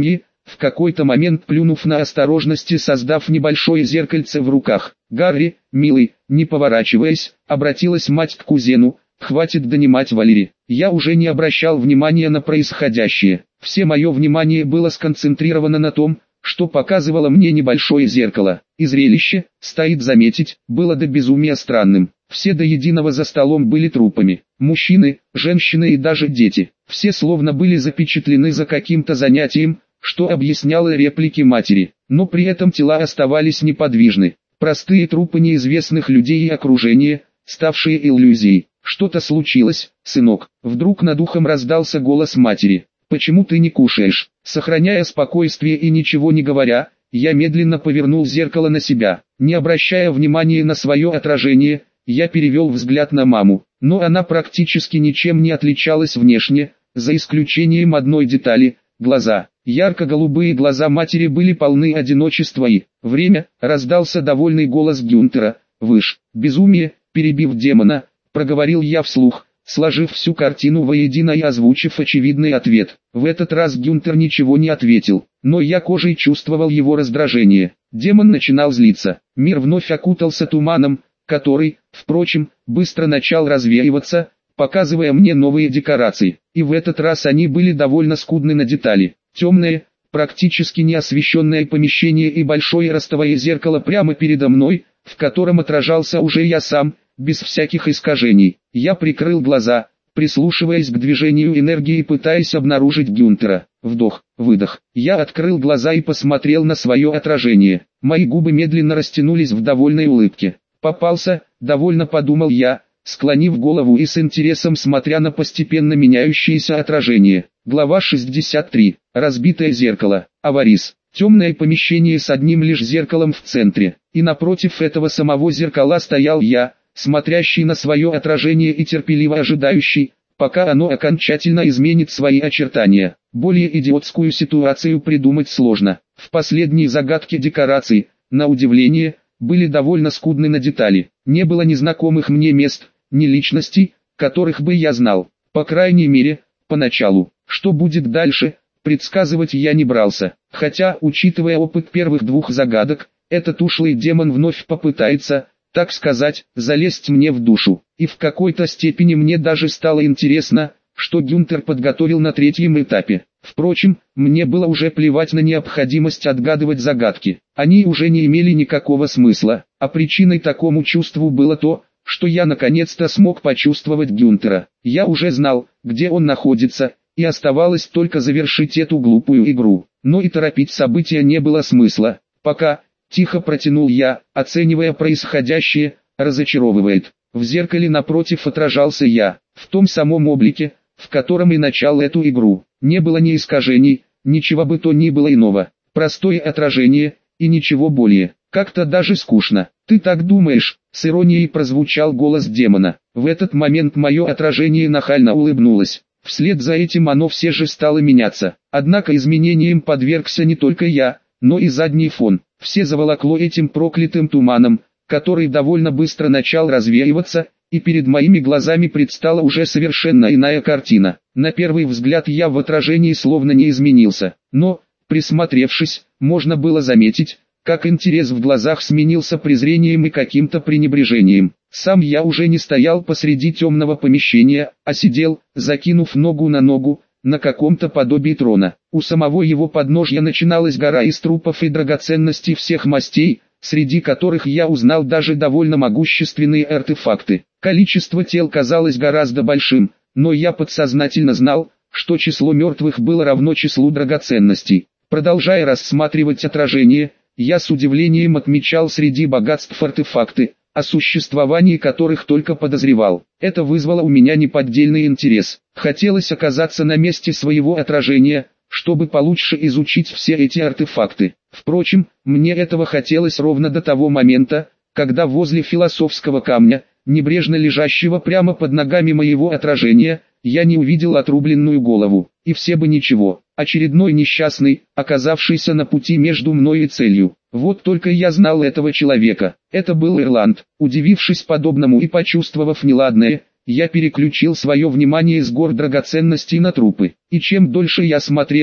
в какой-то момент плюнув на осторожности, создав небольшое зеркальце в руках. «Гарри, милый», не поворачиваясь, обратилась мать к кузену, «хватит донимать Валери». Я уже не обращал внимания на происходящее. Все мое внимание было сконцентрировано на том, что показывало мне небольшое зеркало. И зрелище, стоит заметить, было до безумия странным. Все до единого за столом были трупами. Мужчины, женщины и даже дети. Все словно были запечатлены за каким-то занятием, что объясняло реплики матери. Но при этом тела оставались неподвижны. Простые трупы неизвестных людей и окружение, ставшие иллюзией. «Что-то случилось, сынок?» Вдруг над ухом раздался голос матери. «Почему ты не кушаешь?» Сохраняя спокойствие и ничего не говоря, я медленно повернул зеркало на себя. Не обращая внимания на свое отражение, я перевел взгляд на маму. Но она практически ничем не отличалась внешне, за исключением одной детали – глаза. Ярко-голубые глаза матери были полны одиночества и «время», раздался довольный голос Гюнтера. «Выш, безумие», перебив демона, проговорил я вслух, сложив всю картину воедино и озвучив очевидный ответ. В этот раз Гюнтер ничего не ответил, но я кожей чувствовал его раздражение. Демон начинал злиться. Мир вновь окутался туманом, который, впрочем, быстро начал развеиваться, показывая мне новые декорации. И в этот раз они были довольно скудны на детали. Темное, практически неосвещенное помещение и большое ростовое зеркало прямо передо мной, в котором отражался уже я сам, без всяких искажений. Я прикрыл глаза, прислушиваясь к движению энергии и пытаясь обнаружить Гюнтера. Вдох, выдох. Я открыл глаза и посмотрел на свое отражение. Мои губы медленно растянулись в довольной улыбке. «Попался», довольно подумал я, склонив голову и с интересом смотря на постепенно меняющееся отражение. Глава 63. Разбитое зеркало. Аварис. Темное помещение с одним лишь зеркалом в центре. И напротив этого самого зеркала стоял я, смотрящий на свое отражение и терпеливо ожидающий, пока оно окончательно изменит свои очертания. Более идиотскую ситуацию придумать сложно. В последней загадке декорации, на удивление, были довольно скудны на детали. Не было ни знакомых мне мест, ни личностей, которых бы я знал. По крайней мере, поначалу. Что будет дальше, предсказывать я не брался. Хотя, учитывая опыт первых двух загадок, этот ушлый демон вновь попытается, так сказать, залезть мне в душу. И в какой-то степени мне даже стало интересно, что Гюнтер подготовил на третьем этапе. Впрочем, мне было уже плевать на необходимость отгадывать загадки. Они уже не имели никакого смысла, а причиной такому чувству было то, что я наконец-то смог почувствовать Гюнтера. Я уже знал, где он находится, и оставалось только завершить эту глупую игру. Но и торопить события не было смысла. Пока, тихо протянул я, оценивая происходящее, разочаровывает. В зеркале напротив отражался я, в том самом облике, в котором и начал эту игру. Не было ни искажений, ничего бы то ни было иного. Простое отражение, и ничего более. Как-то даже скучно. «Ты так думаешь?» — с иронией прозвучал голос демона. В этот момент мое отражение нахально улыбнулось. Вслед за этим оно все же стало меняться. Однако изменениям подвергся не только я, но и задний фон. Все заволокло этим проклятым туманом, который довольно быстро начал развеиваться, и перед моими глазами предстала уже совершенно иная картина. На первый взгляд я в отражении словно не изменился, но, присмотревшись, можно было заметить, как интерес в глазах сменился презрением и каким-то пренебрежением. Сам я уже не стоял посреди темного помещения, а сидел, закинув ногу на ногу, на каком-то подобии трона. У самого его подножья начиналась гора из трупов и драгоценностей всех мастей, среди которых я узнал даже довольно могущественные артефакты. Количество тел казалось гораздо большим, но я подсознательно знал, что число мертвых было равно числу драгоценностей. Продолжая рассматривать отражение, я с удивлением отмечал среди богатств артефакты, о существовании которых только подозревал. Это вызвало у меня неподдельный интерес. Хотелось оказаться на месте своего отражения, чтобы получше изучить все эти артефакты. Впрочем, мне этого хотелось ровно до того момента, когда возле философского камня, небрежно лежащего прямо под ногами моего отражения, я не увидел отрубленную голову. И все бы ничего. Очередной несчастный, оказавшийся на пути между мной и целью. Вот только я знал этого человека. Это был Ирланд. Удивившись подобному и почувствовав неладное, я переключил свое внимание с гор драгоценностей на трупы. И чем дольше я смотрел,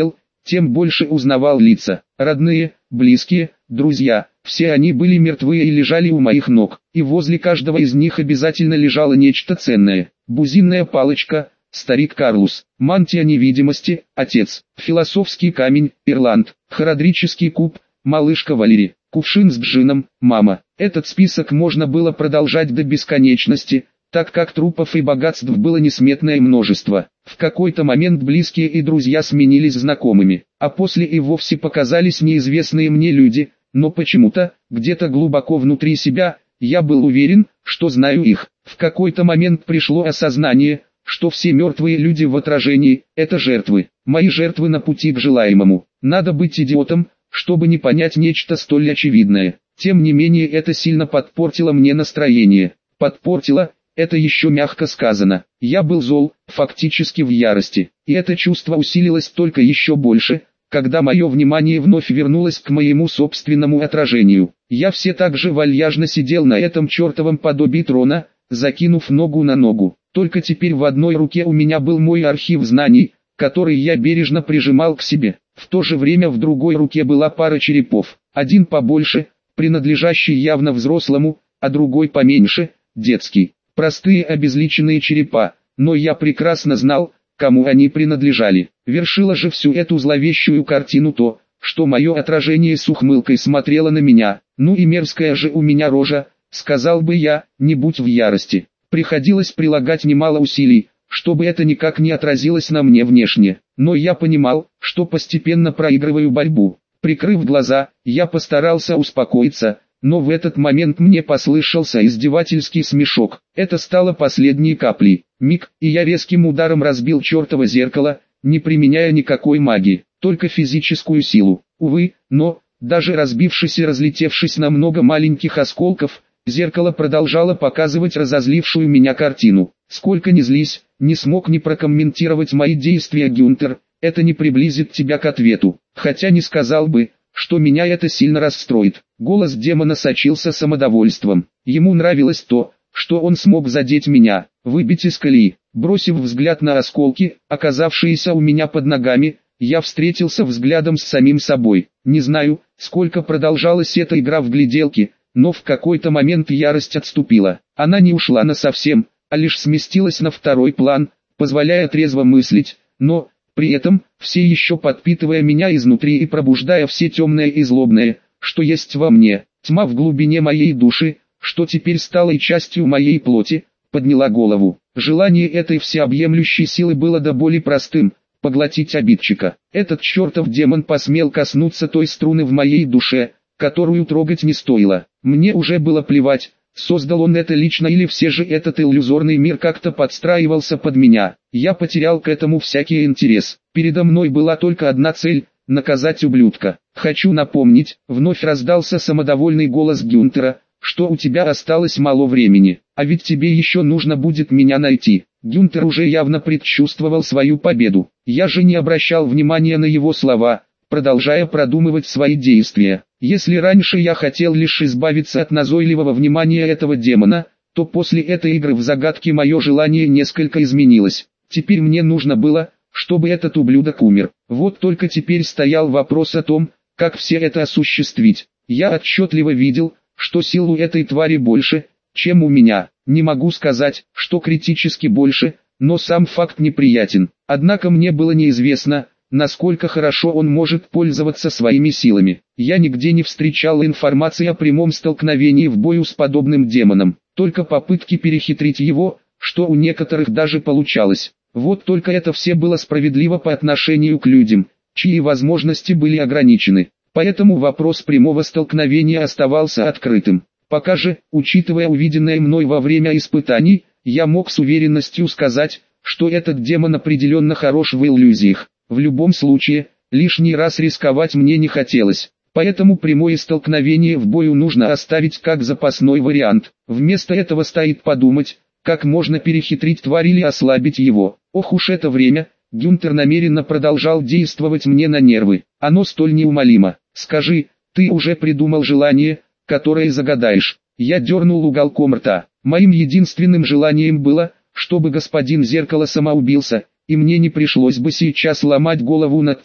тем больше узнавал лица. Родные, близкие, друзья, все они были мертвы и лежали у моих ног, и возле каждого из них обязательно лежало нечто ценное. Бузинная палочка, старик Карлус, мантия невидимости, отец, философский камень, Ирланд, хородрический куб, малышка Валери, кувшин с джином, мама. Этот список можно было продолжать до бесконечности, так как трупов и богатств было несметное множество. В какой-то момент близкие и друзья сменились знакомыми, а после и вовсе показались неизвестные мне люди, но почему-то, где-то глубоко внутри себя, я был уверен, что знаю их. В какой-то момент пришло осознание, что все мертвые люди в отражении – это жертвы, мои жертвы на пути к желаемому. Надо быть идиотом, чтобы не понять нечто столь очевидное. Тем не менее это сильно подпортило мне настроение. Подпортило – это еще мягко сказано. Я был зол, фактически в ярости, и это чувство усилилось только еще больше, когда мое внимание вновь вернулось к моему собственному отражению. Я все так же вальяжно сидел на этом чертовом подобии трона, закинув ногу на ногу. Только теперь в одной руке у меня был мой архив знаний, который я бережно прижимал к себе. В то же время в другой руке была пара черепов, один побольше, принадлежащий явно взрослому, а другой поменьше, детский. Простые обезличенные черепа, но я прекрасно знал, кому они принадлежали. Вершило же всю эту зловещую картину то, что мое отражение с ухмылкой смотрело на меня. Ну и мерзкая же у меня рожа, сказал бы я, не будь в ярости. Приходилось прилагать немало усилий, чтобы это никак не отразилось на мне внешне. Но я понимал, что постепенно проигрываю борьбу. Прикрыв глаза, я постарался успокоиться, но в этот момент мне послышался издевательский смешок. Это стало последней каплей. Миг, и я резким ударом разбил чертово зеркало, не применяя никакой магии, только физическую силу. Увы, но, даже разбившись и разлетевшись на много маленьких осколков, зеркало продолжало показывать разозлившую меня картину. Сколько ни злись, не смог не прокомментировать мои действия Гюнтер, это не приблизит тебя к ответу. Хотя не сказал бы, что меня это сильно расстроит. Голос демона сочился самодовольством. Ему нравилось то, что он смог задеть меня, выбить из колеи. Бросив взгляд на осколки, оказавшиеся у меня под ногами, я встретился взглядом с самим собой. Не знаю, сколько продолжалась эта игра в гляделки, но в какой-то момент ярость отступила. Она не ушла насовсем, а лишь сместилась на второй план, позволяя трезво мыслить, но, при этом, все еще подпитывая меня изнутри и пробуждая все темное и злобное, что есть во мне. Тьма в глубине моей души, что теперь стала и частью моей плоти, подняла голову. Желание этой всеобъемлющей силы было до боли простым – поглотить обидчика. Этот чертов демон посмел коснуться той струны в моей душе, которую трогать не стоило. Мне уже было плевать, создал он это лично или все же этот иллюзорный мир как-то подстраивался под меня. Я потерял к этому всякий интерес. Передо мной была только одна цель – наказать ублюдка. Хочу напомнить, вновь раздался самодовольный голос Гюнтера, что у тебя осталось мало времени, а ведь тебе еще нужно будет меня найти. Гюнтер уже явно предчувствовал свою победу. Я же не обращал внимания на его слова, продолжая продумывать свои действия. Если раньше я хотел лишь избавиться от назойливого внимания этого демона, то после этой игры в загадки мое желание несколько изменилось. Теперь мне нужно было, чтобы этот ублюдок умер. Вот только теперь стоял вопрос о том, как все это осуществить. Я отчетливо видел, что сил у этой твари больше, чем у меня. Не могу сказать, что критически больше, но сам факт неприятен. Однако мне было неизвестно, насколько хорошо он может пользоваться своими силами. Я нигде не встречал информации о прямом столкновении в бою с подобным демоном, только попытки перехитрить его, что у некоторых даже получалось. Вот только это все было справедливо по отношению к людям, чьи возможности были ограничены. Поэтому вопрос прямого столкновения оставался открытым. Пока же, учитывая увиденное мной во время испытаний, я мог с уверенностью сказать, что этот демон определенно хорош в иллюзиях. В любом случае, лишний раз рисковать мне не хотелось, поэтому прямое столкновение в бою нужно оставить как запасной вариант. Вместо этого стоит подумать, как можно перехитрить тварь или ослабить его. Ох уж это время, Гюнтер намеренно продолжал действовать мне на нервы. Оно столь неумолимо. Скажи, ты уже придумал желание, которое загадаешь? Я дернул уголком рта. Моим единственным желанием было, чтобы господин Зеркало самоубился, и мне не пришлось бы сейчас ломать голову над тем,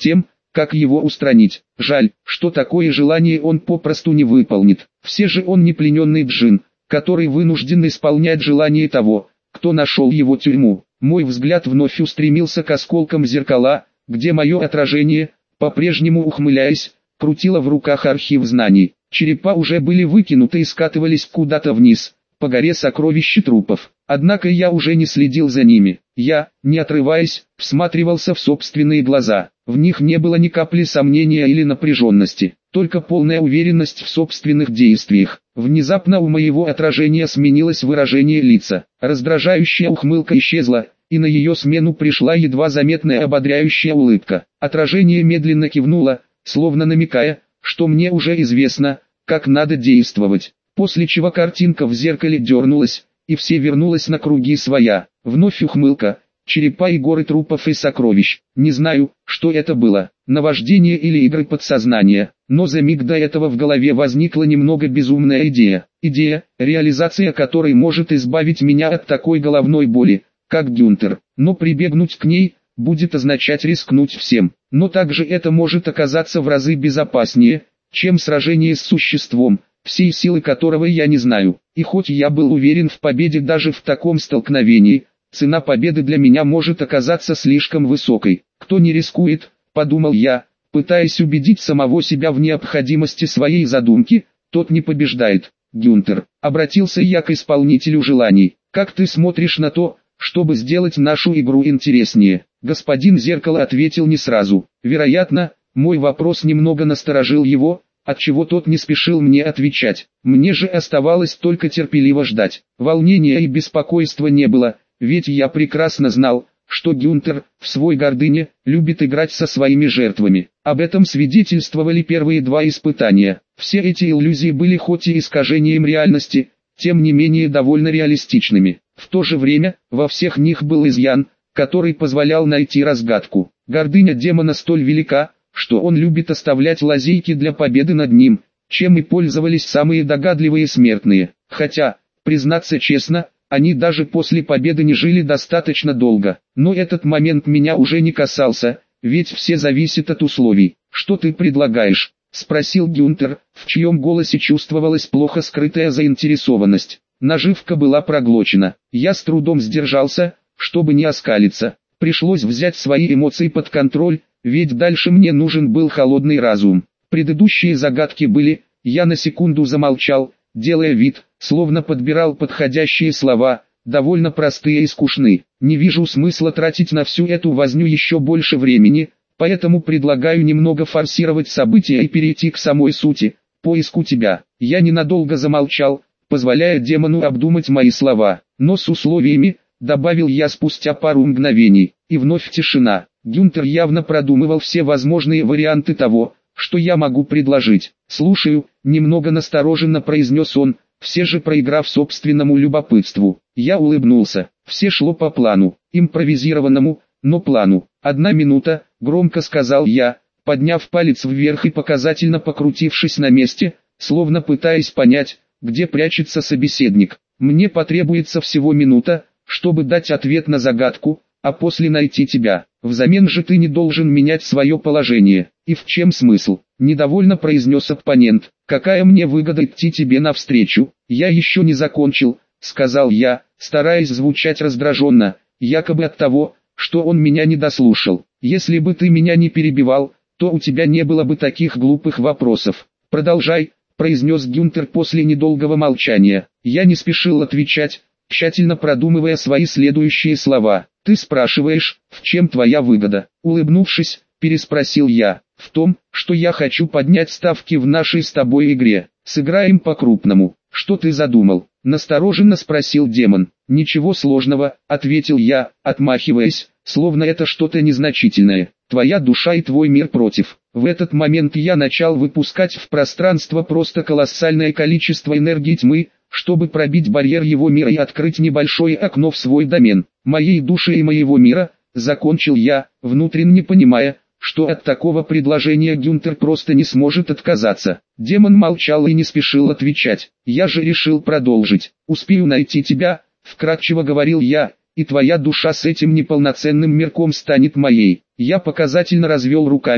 как его устранить. Жаль, что такое желание он попросту не выполнит. Все же он не плененный джин, который вынужден исполнять желание того, кто нашел его тюрьму. Мой взгляд вновь устремился к осколкам зеркала, где мое отражение, по-прежнему ухмыляясь, крутило в руках архив знаний. Черепа уже были выкинуты и скатывались куда-то вниз, по горе сокровищ трупов. Однако я уже не следил за ними. Я, не отрываясь, всматривался в собственные глаза. В них не было ни капли сомнения или напряженности, только полная уверенность в собственных действиях. Внезапно у моего отражения сменилось выражение лица. Раздражающая ухмылка исчезла, и на ее смену пришла едва заметная ободряющая улыбка. Отражение медленно кивнуло, словно намекая, что мне уже известно, как надо действовать. После чего картинка в зеркале дернулась, и все вернулось на круги своя. Вновь ухмылка, черепа и горы трупов и сокровищ. Не знаю, что это было, наваждение или игры подсознания, но за миг до этого в голове возникла немного безумная идея. Идея, реализация которой может избавить меня от такой головной боли, как Гюнтер. Но прибегнуть к ней будет означать рискнуть всем. Но также это может оказаться в разы безопаснее, чем сражение с существом, всей силы которого я не знаю. И хоть я был уверен в победе даже в таком столкновении, цена победы для меня может оказаться слишком высокой. Кто не рискует, подумал я, пытаясь убедить самого себя в необходимости своей задумки, тот не побеждает. Гюнтер, обратился я к исполнителю желаний, как ты смотришь на то, чтобы сделать нашу игру интереснее? Господин Зеркало ответил не сразу. Вероятно, мой вопрос немного насторожил его, отчего тот не спешил мне отвечать. Мне же оставалось только терпеливо ждать. Волнения и беспокойства не было, ведь я прекрасно знал, что Гюнтер, в свой гордыне, любит играть со своими жертвами. Об этом свидетельствовали первые два испытания. Все эти иллюзии были хоть и искажением реальности, тем не менее довольно реалистичными. В то же время, во всех них был изъян, который позволял найти разгадку. Гордыня демона столь велика, что он любит оставлять лазейки для победы над ним, чем и пользовались самые догадливые смертные. Хотя, признаться честно, они даже после победы не жили достаточно долго. Но этот момент меня уже не касался, ведь все зависит от условий. «Что ты предлагаешь?» — спросил Гюнтер, в чьем голосе чувствовалась плохо скрытая заинтересованность. Наживка была проглочена. Я с трудом сдержался, чтобы не оскалиться. Пришлось взять свои эмоции под контроль, ведь дальше мне нужен был холодный разум. Предыдущие загадки были, я на секунду замолчал, делая вид, словно подбирал подходящие слова, довольно простые и скучны. Не вижу смысла тратить на всю эту возню еще больше времени, поэтому предлагаю немного форсировать события и перейти к самой сути, поиску тебя. Я ненадолго замолчал, позволяя демону обдумать мои слова, но с условиями, добавил я спустя пару мгновений, и вновь тишина. Гюнтер явно продумывал все возможные варианты того, что я могу предложить. «Слушаю», — немного настороженно произнес он, все же проиграв собственному любопытству. Я улыбнулся. Все шло по плану, импровизированному, но плану. «1 минута», — громко сказал я, подняв палец вверх и показательно покрутившись на месте, словно пытаясь понять, где прячется собеседник. «Мне потребуется всего минута, чтобы дать ответ на загадку, а после найти тебя. Взамен же ты не должен менять свое положение». «И в чем смысл?» — недовольно произнес оппонент. «Какая мне выгода идти тебе навстречу?» «Я еще не закончил», — сказал я, стараясь звучать раздраженно, якобы от того, что он меня не дослушал. «Если бы ты меня не перебивал, то у тебя не было бы таких глупых вопросов. Продолжай», — произнес Гюнтер после недолгого молчания. Я не спешил отвечать, тщательно продумывая свои следующие слова. «Ты спрашиваешь, в чем твоя выгода?» Улыбнувшись, переспросил я. «В том, что я хочу поднять ставки в нашей с тобой игре. Сыграем по-крупному». «Что ты задумал?» — настороженно спросил демон. «Ничего сложного», — ответил я, отмахиваясь, словно это что-то незначительное. «Твоя душа и твой мир против». В этот момент я начал выпускать в пространство просто колоссальное количество энергии тьмы, чтобы пробить барьер его мира и открыть небольшое окно в свой домен. «Моей души и моего мира», — закончил я, внутренне понимая, что от такого предложения Гюнтер просто не сможет отказаться. Демон молчал и не спешил отвечать. Я же решил продолжить. «Успею найти тебя», — вкратчиво говорил я, — «и твоя душа с этим неполноценным мирком станет моей». Я показательно развел руками,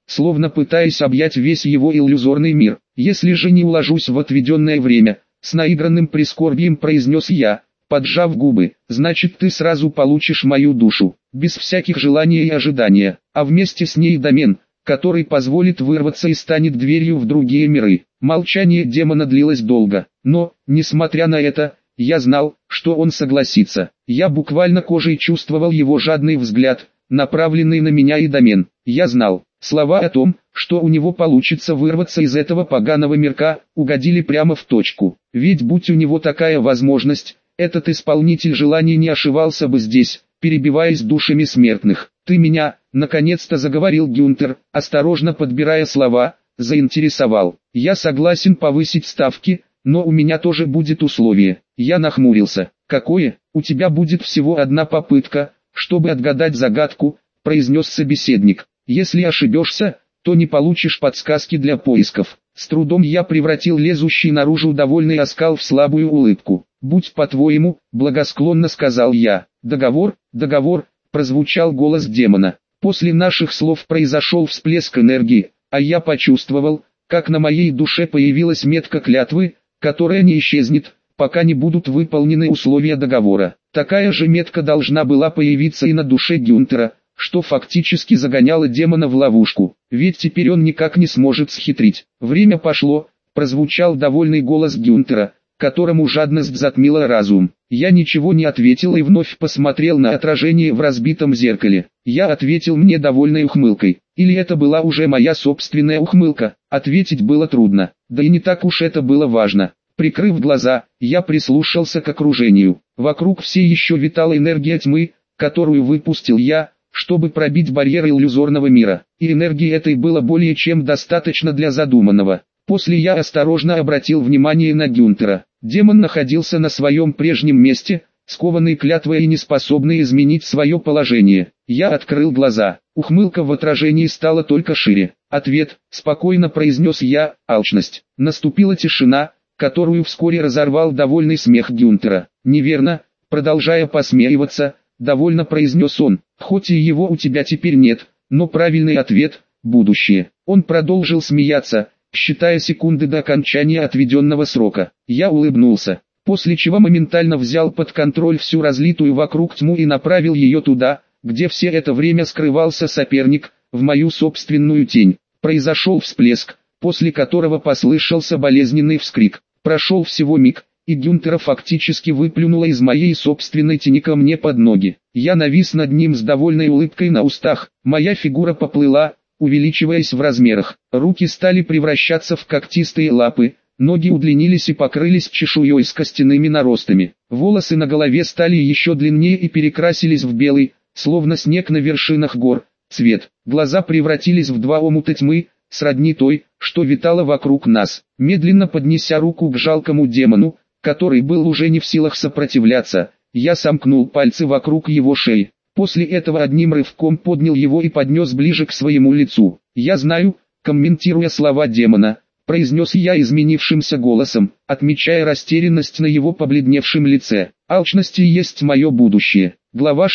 словно пытаясь объять весь его иллюзорный мир. «Если же не уложусь в отведенное время», — с наигранным прискорбием произнес я, поджав губы, «значит ты сразу получишь мою душу, без всяких желаний и ожидания, а вместе с ней домен, который позволит вырваться и станет дверью в другие миры». Молчание демона длилось долго, но, несмотря на это, я знал, что он согласится. Я буквально кожей чувствовал его жадный взгляд, направленный на меня и домен. Я знал, слова о том, что у него получится вырваться из этого поганого мирка, угодили прямо в точку. Ведь будь у него такая возможность, этот исполнитель желаний не ошивался бы здесь, перебиваясь душами смертных. «Ты меня», — наконец-то заговорил Гюнтер, осторожно подбирая слова, заинтересовал. «Я согласен повысить ставки, но у меня тоже будет условие». Я нахмурился. «Какое? У тебя будет всего одна попытка, чтобы отгадать загадку», — произнес собеседник. «Если ошибешься, то не получишь подсказки для поисков». С трудом я превратил лезущий наружу довольный оскал в слабую улыбку. «Будь по-твоему», — благосклонно сказал я. «Договор, договор», — прозвучал голос демона. После наших слов произошел всплеск энергии, а я почувствовал, как на моей душе появилась метка клятвы, которая не исчезнет, пока не будут выполнены условия договора. Такая же метка должна была появиться и на душе Гюнтера, что фактически загоняло демона в ловушку, ведь теперь он никак не сможет схитрить. «Время пошло», — прозвучал довольный голос Гюнтера, которому жадность затмила разум. Я ничего не ответил и вновь посмотрел на отражение в разбитом зеркале. Я ответил мне довольной ухмылкой. Или это была уже моя собственная ухмылка? Ответить было трудно, да и не так уж это было важно. Прикрыв глаза, я прислушался к окружению. Вокруг все еще витала энергия тьмы, которую выпустил я, чтобы пробить барьеры иллюзорного мира. И энергии этой было более чем достаточно для задуманного. После я осторожно обратил внимание на Гюнтера. Демон находился на своем прежнем месте, скованный клятвой и неспособный изменить свое положение. Я открыл глаза. Ухмылка в отражении стала только шире. «Ответ», — спокойно произнес я, — «алчность». Наступила тишина, которую вскоре разорвал довольный смех Гюнтера. «Неверно», — продолжая посмеиваться, довольно произнес он. «Хоть и его у тебя теперь нет, но правильный ответ — будущее». Он продолжил смеяться, считая секунды до окончания отведенного срока. Я улыбнулся, после чего моментально взял под контроль всю разлитую вокруг тьму и направил ее туда, где все это время скрывался соперник, в мою собственную тень. Произошел всплеск, после которого послышался болезненный вскрик. Прошел всего миг, и Гюнтера фактически выплюнуло из моей собственной тени ко мне под ноги. Я навис над ним с довольной улыбкой на устах, моя фигура поплыла, увеличиваясь в размерах. Руки стали превращаться в когтистые лапы, ноги удлинились и покрылись чешуей с костяными наростами. Волосы на голове стали еще длиннее и перекрасились в белый, словно снег на вершинах гор, цвет. Глаза превратились в два омута тьмы, сродни той, что витала вокруг нас. Медленно поднеся руку к жалкому демону, который был уже не в силах сопротивляться, я сомкнул пальцы вокруг его шеи. После этого одним рывком поднял его и поднес ближе к своему лицу. «Я знаю», — комментируя слова демона, произнес я изменившимся голосом, отмечая растерянность на его побледневшем лице. «Алчность и есть мое будущее». Глава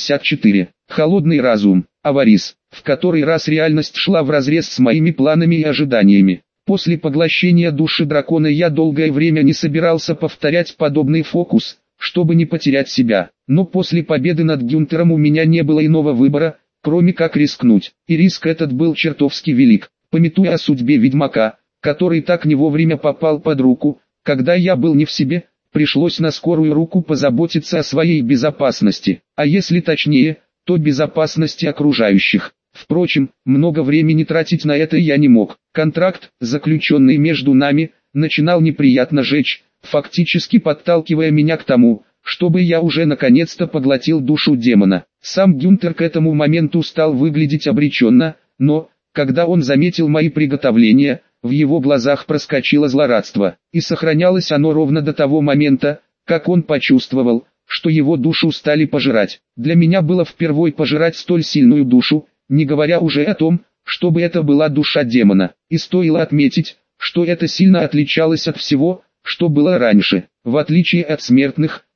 64. Холодный разум. Аварис. В который раз реальность шла вразрез с моими планами и ожиданиями. После поглощения души дракона я долгое время не собирался повторять подобный фокус, чтобы не потерять себя. Но после победы над Гюнтером у меня не было иного выбора, кроме как рискнуть. И риск этот был чертовски велик. Памятуя о судьбе ведьмака, который так не вовремя попал под руку, когда я был не в себе, пришлось на скорую руку позаботиться о своей безопасности, а если точнее, то безопасности окружающих. Впрочем, много времени тратить на это я не мог. Контракт, заключенный между нами, начинал неприятно жечь, фактически подталкивая меня к тому, чтобы я уже наконец-то поглотил душу демона. Сам Гюнтер к этому моменту стал выглядеть обреченно, но, когда он заметил мои приготовления, в его глазах проскочило злорадство, и сохранялось оно ровно до того момента, как он почувствовал, что его душу стали пожирать. Для меня было впервой пожирать столь сильную душу, не говоря уже о том, чтобы это была душа демона, и стоило отметить, что это сильно отличалось от всего, что было раньше. В отличие от смертных,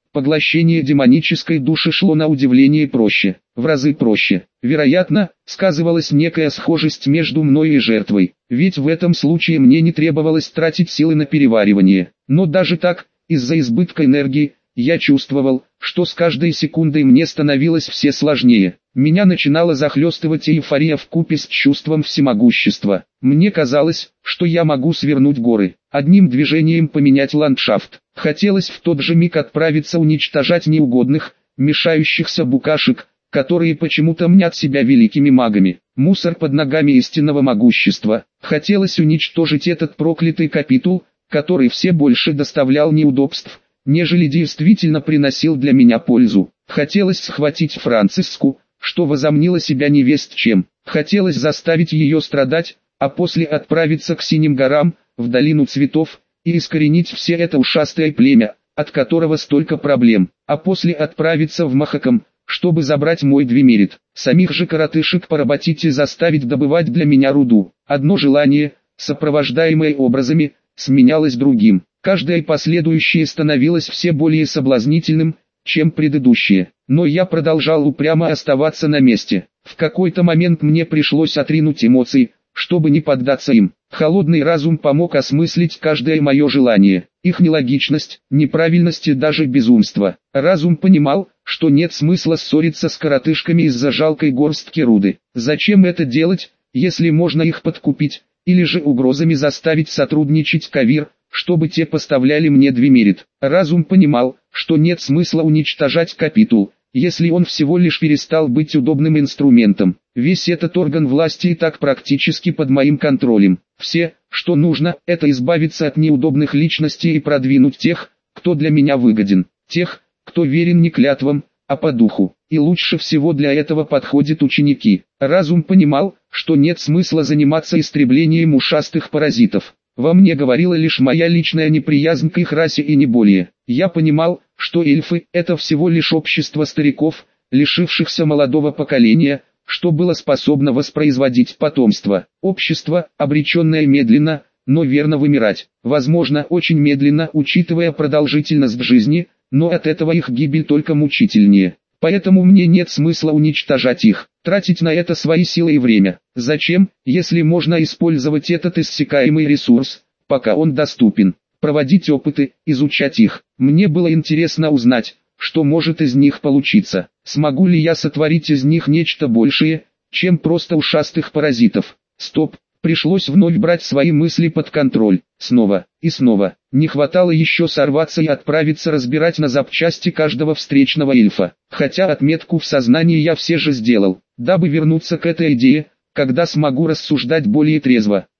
Поглощение демонической души шло на удивление проще, в разы проще. Вероятно, сказывалась некая схожесть между мной и жертвой, ведь в этом случае мне не требовалось тратить силы на переваривание. Но даже так, из-за избытка энергии, я чувствовал, что с каждой секундой мне становилось все сложнее. Меня начинала захлестывать эйфория вкупе с чувством всемогущества. Мне казалось, что я могу свернуть горы, одним движением поменять ландшафт. Хотелось в тот же миг отправиться уничтожать неугодных, мешающихся букашек, которые почему-то мнят себя великими магами. Мусор под ногами истинного могущества. Хотелось уничтожить этот проклятый капитул, который все больше доставлял неудобств, нежели действительно приносил для меня пользу. Хотелось схватить Франциску, что возомнила себя невесть чем. Хотелось заставить ее страдать, а после отправиться к Синим горам, в долину цветов, и искоренить все это ушастое племя, от которого столько проблем, а после отправиться в Махакам, чтобы забрать мой Двемерит. Самих же коротышек поработить и заставить добывать для меня руду. Одно желание, сопровождаемое образами, сменялось другим. Каждое последующее становилось все более соблазнительным, чем предыдущее. Но я продолжал упрямо оставаться на месте. В какой-то момент мне пришлось отринуть эмоции, чтобы не поддаться им. Холодный разум помог осмыслить каждое мое желание, их нелогичность, неправильность и даже безумство. Разум понимал, что нет смысла ссориться с коротышками из-за жалкой горстки руды. Зачем это делать, если можно их подкупить, или же угрозами заставить сотрудничать Кавир, чтобы те поставляли мне Двемерит. Разум понимал, что нет смысла уничтожать капитул, если он всего лишь перестал быть удобным инструментом. Весь этот орган власти и так практически под моим контролем. Все, что нужно, это избавиться от неудобных личностей и продвинуть тех, кто для меня выгоден. Тех, кто верен не клятвам, а по духу. И лучше всего для этого подходят ученики. Разум понимал, что нет смысла заниматься истреблением ушастых паразитов. Во мне говорила лишь моя личная неприязнь к их расе и не более. Я понимал, что эльфы – это всего лишь общество стариков, лишившихся молодого поколения, что было способно воспроизводить потомство. Общество, обреченное медленно, но верно вымирать. Возможно, очень медленно, учитывая продолжительность жизни, но от этого их гибель только мучительнее. Поэтому мне нет смысла уничтожать их, тратить на это свои силы и время. Зачем, если можно использовать этот иссякаемый ресурс, пока он доступен? Проводить опыты, изучать их. Мне было интересно узнать, что может из них получиться. Смогу ли я сотворить из них нечто большее, чем просто ушастых паразитов? Стоп. Пришлось вновь брать свои мысли под контроль. Снова и снова. Не хватало еще сорваться и отправиться разбирать на запчасти каждого встречного эльфа. Хотя отметку в сознании я все же сделал, дабы вернуться к этой идее, когда смогу рассуждать более трезво.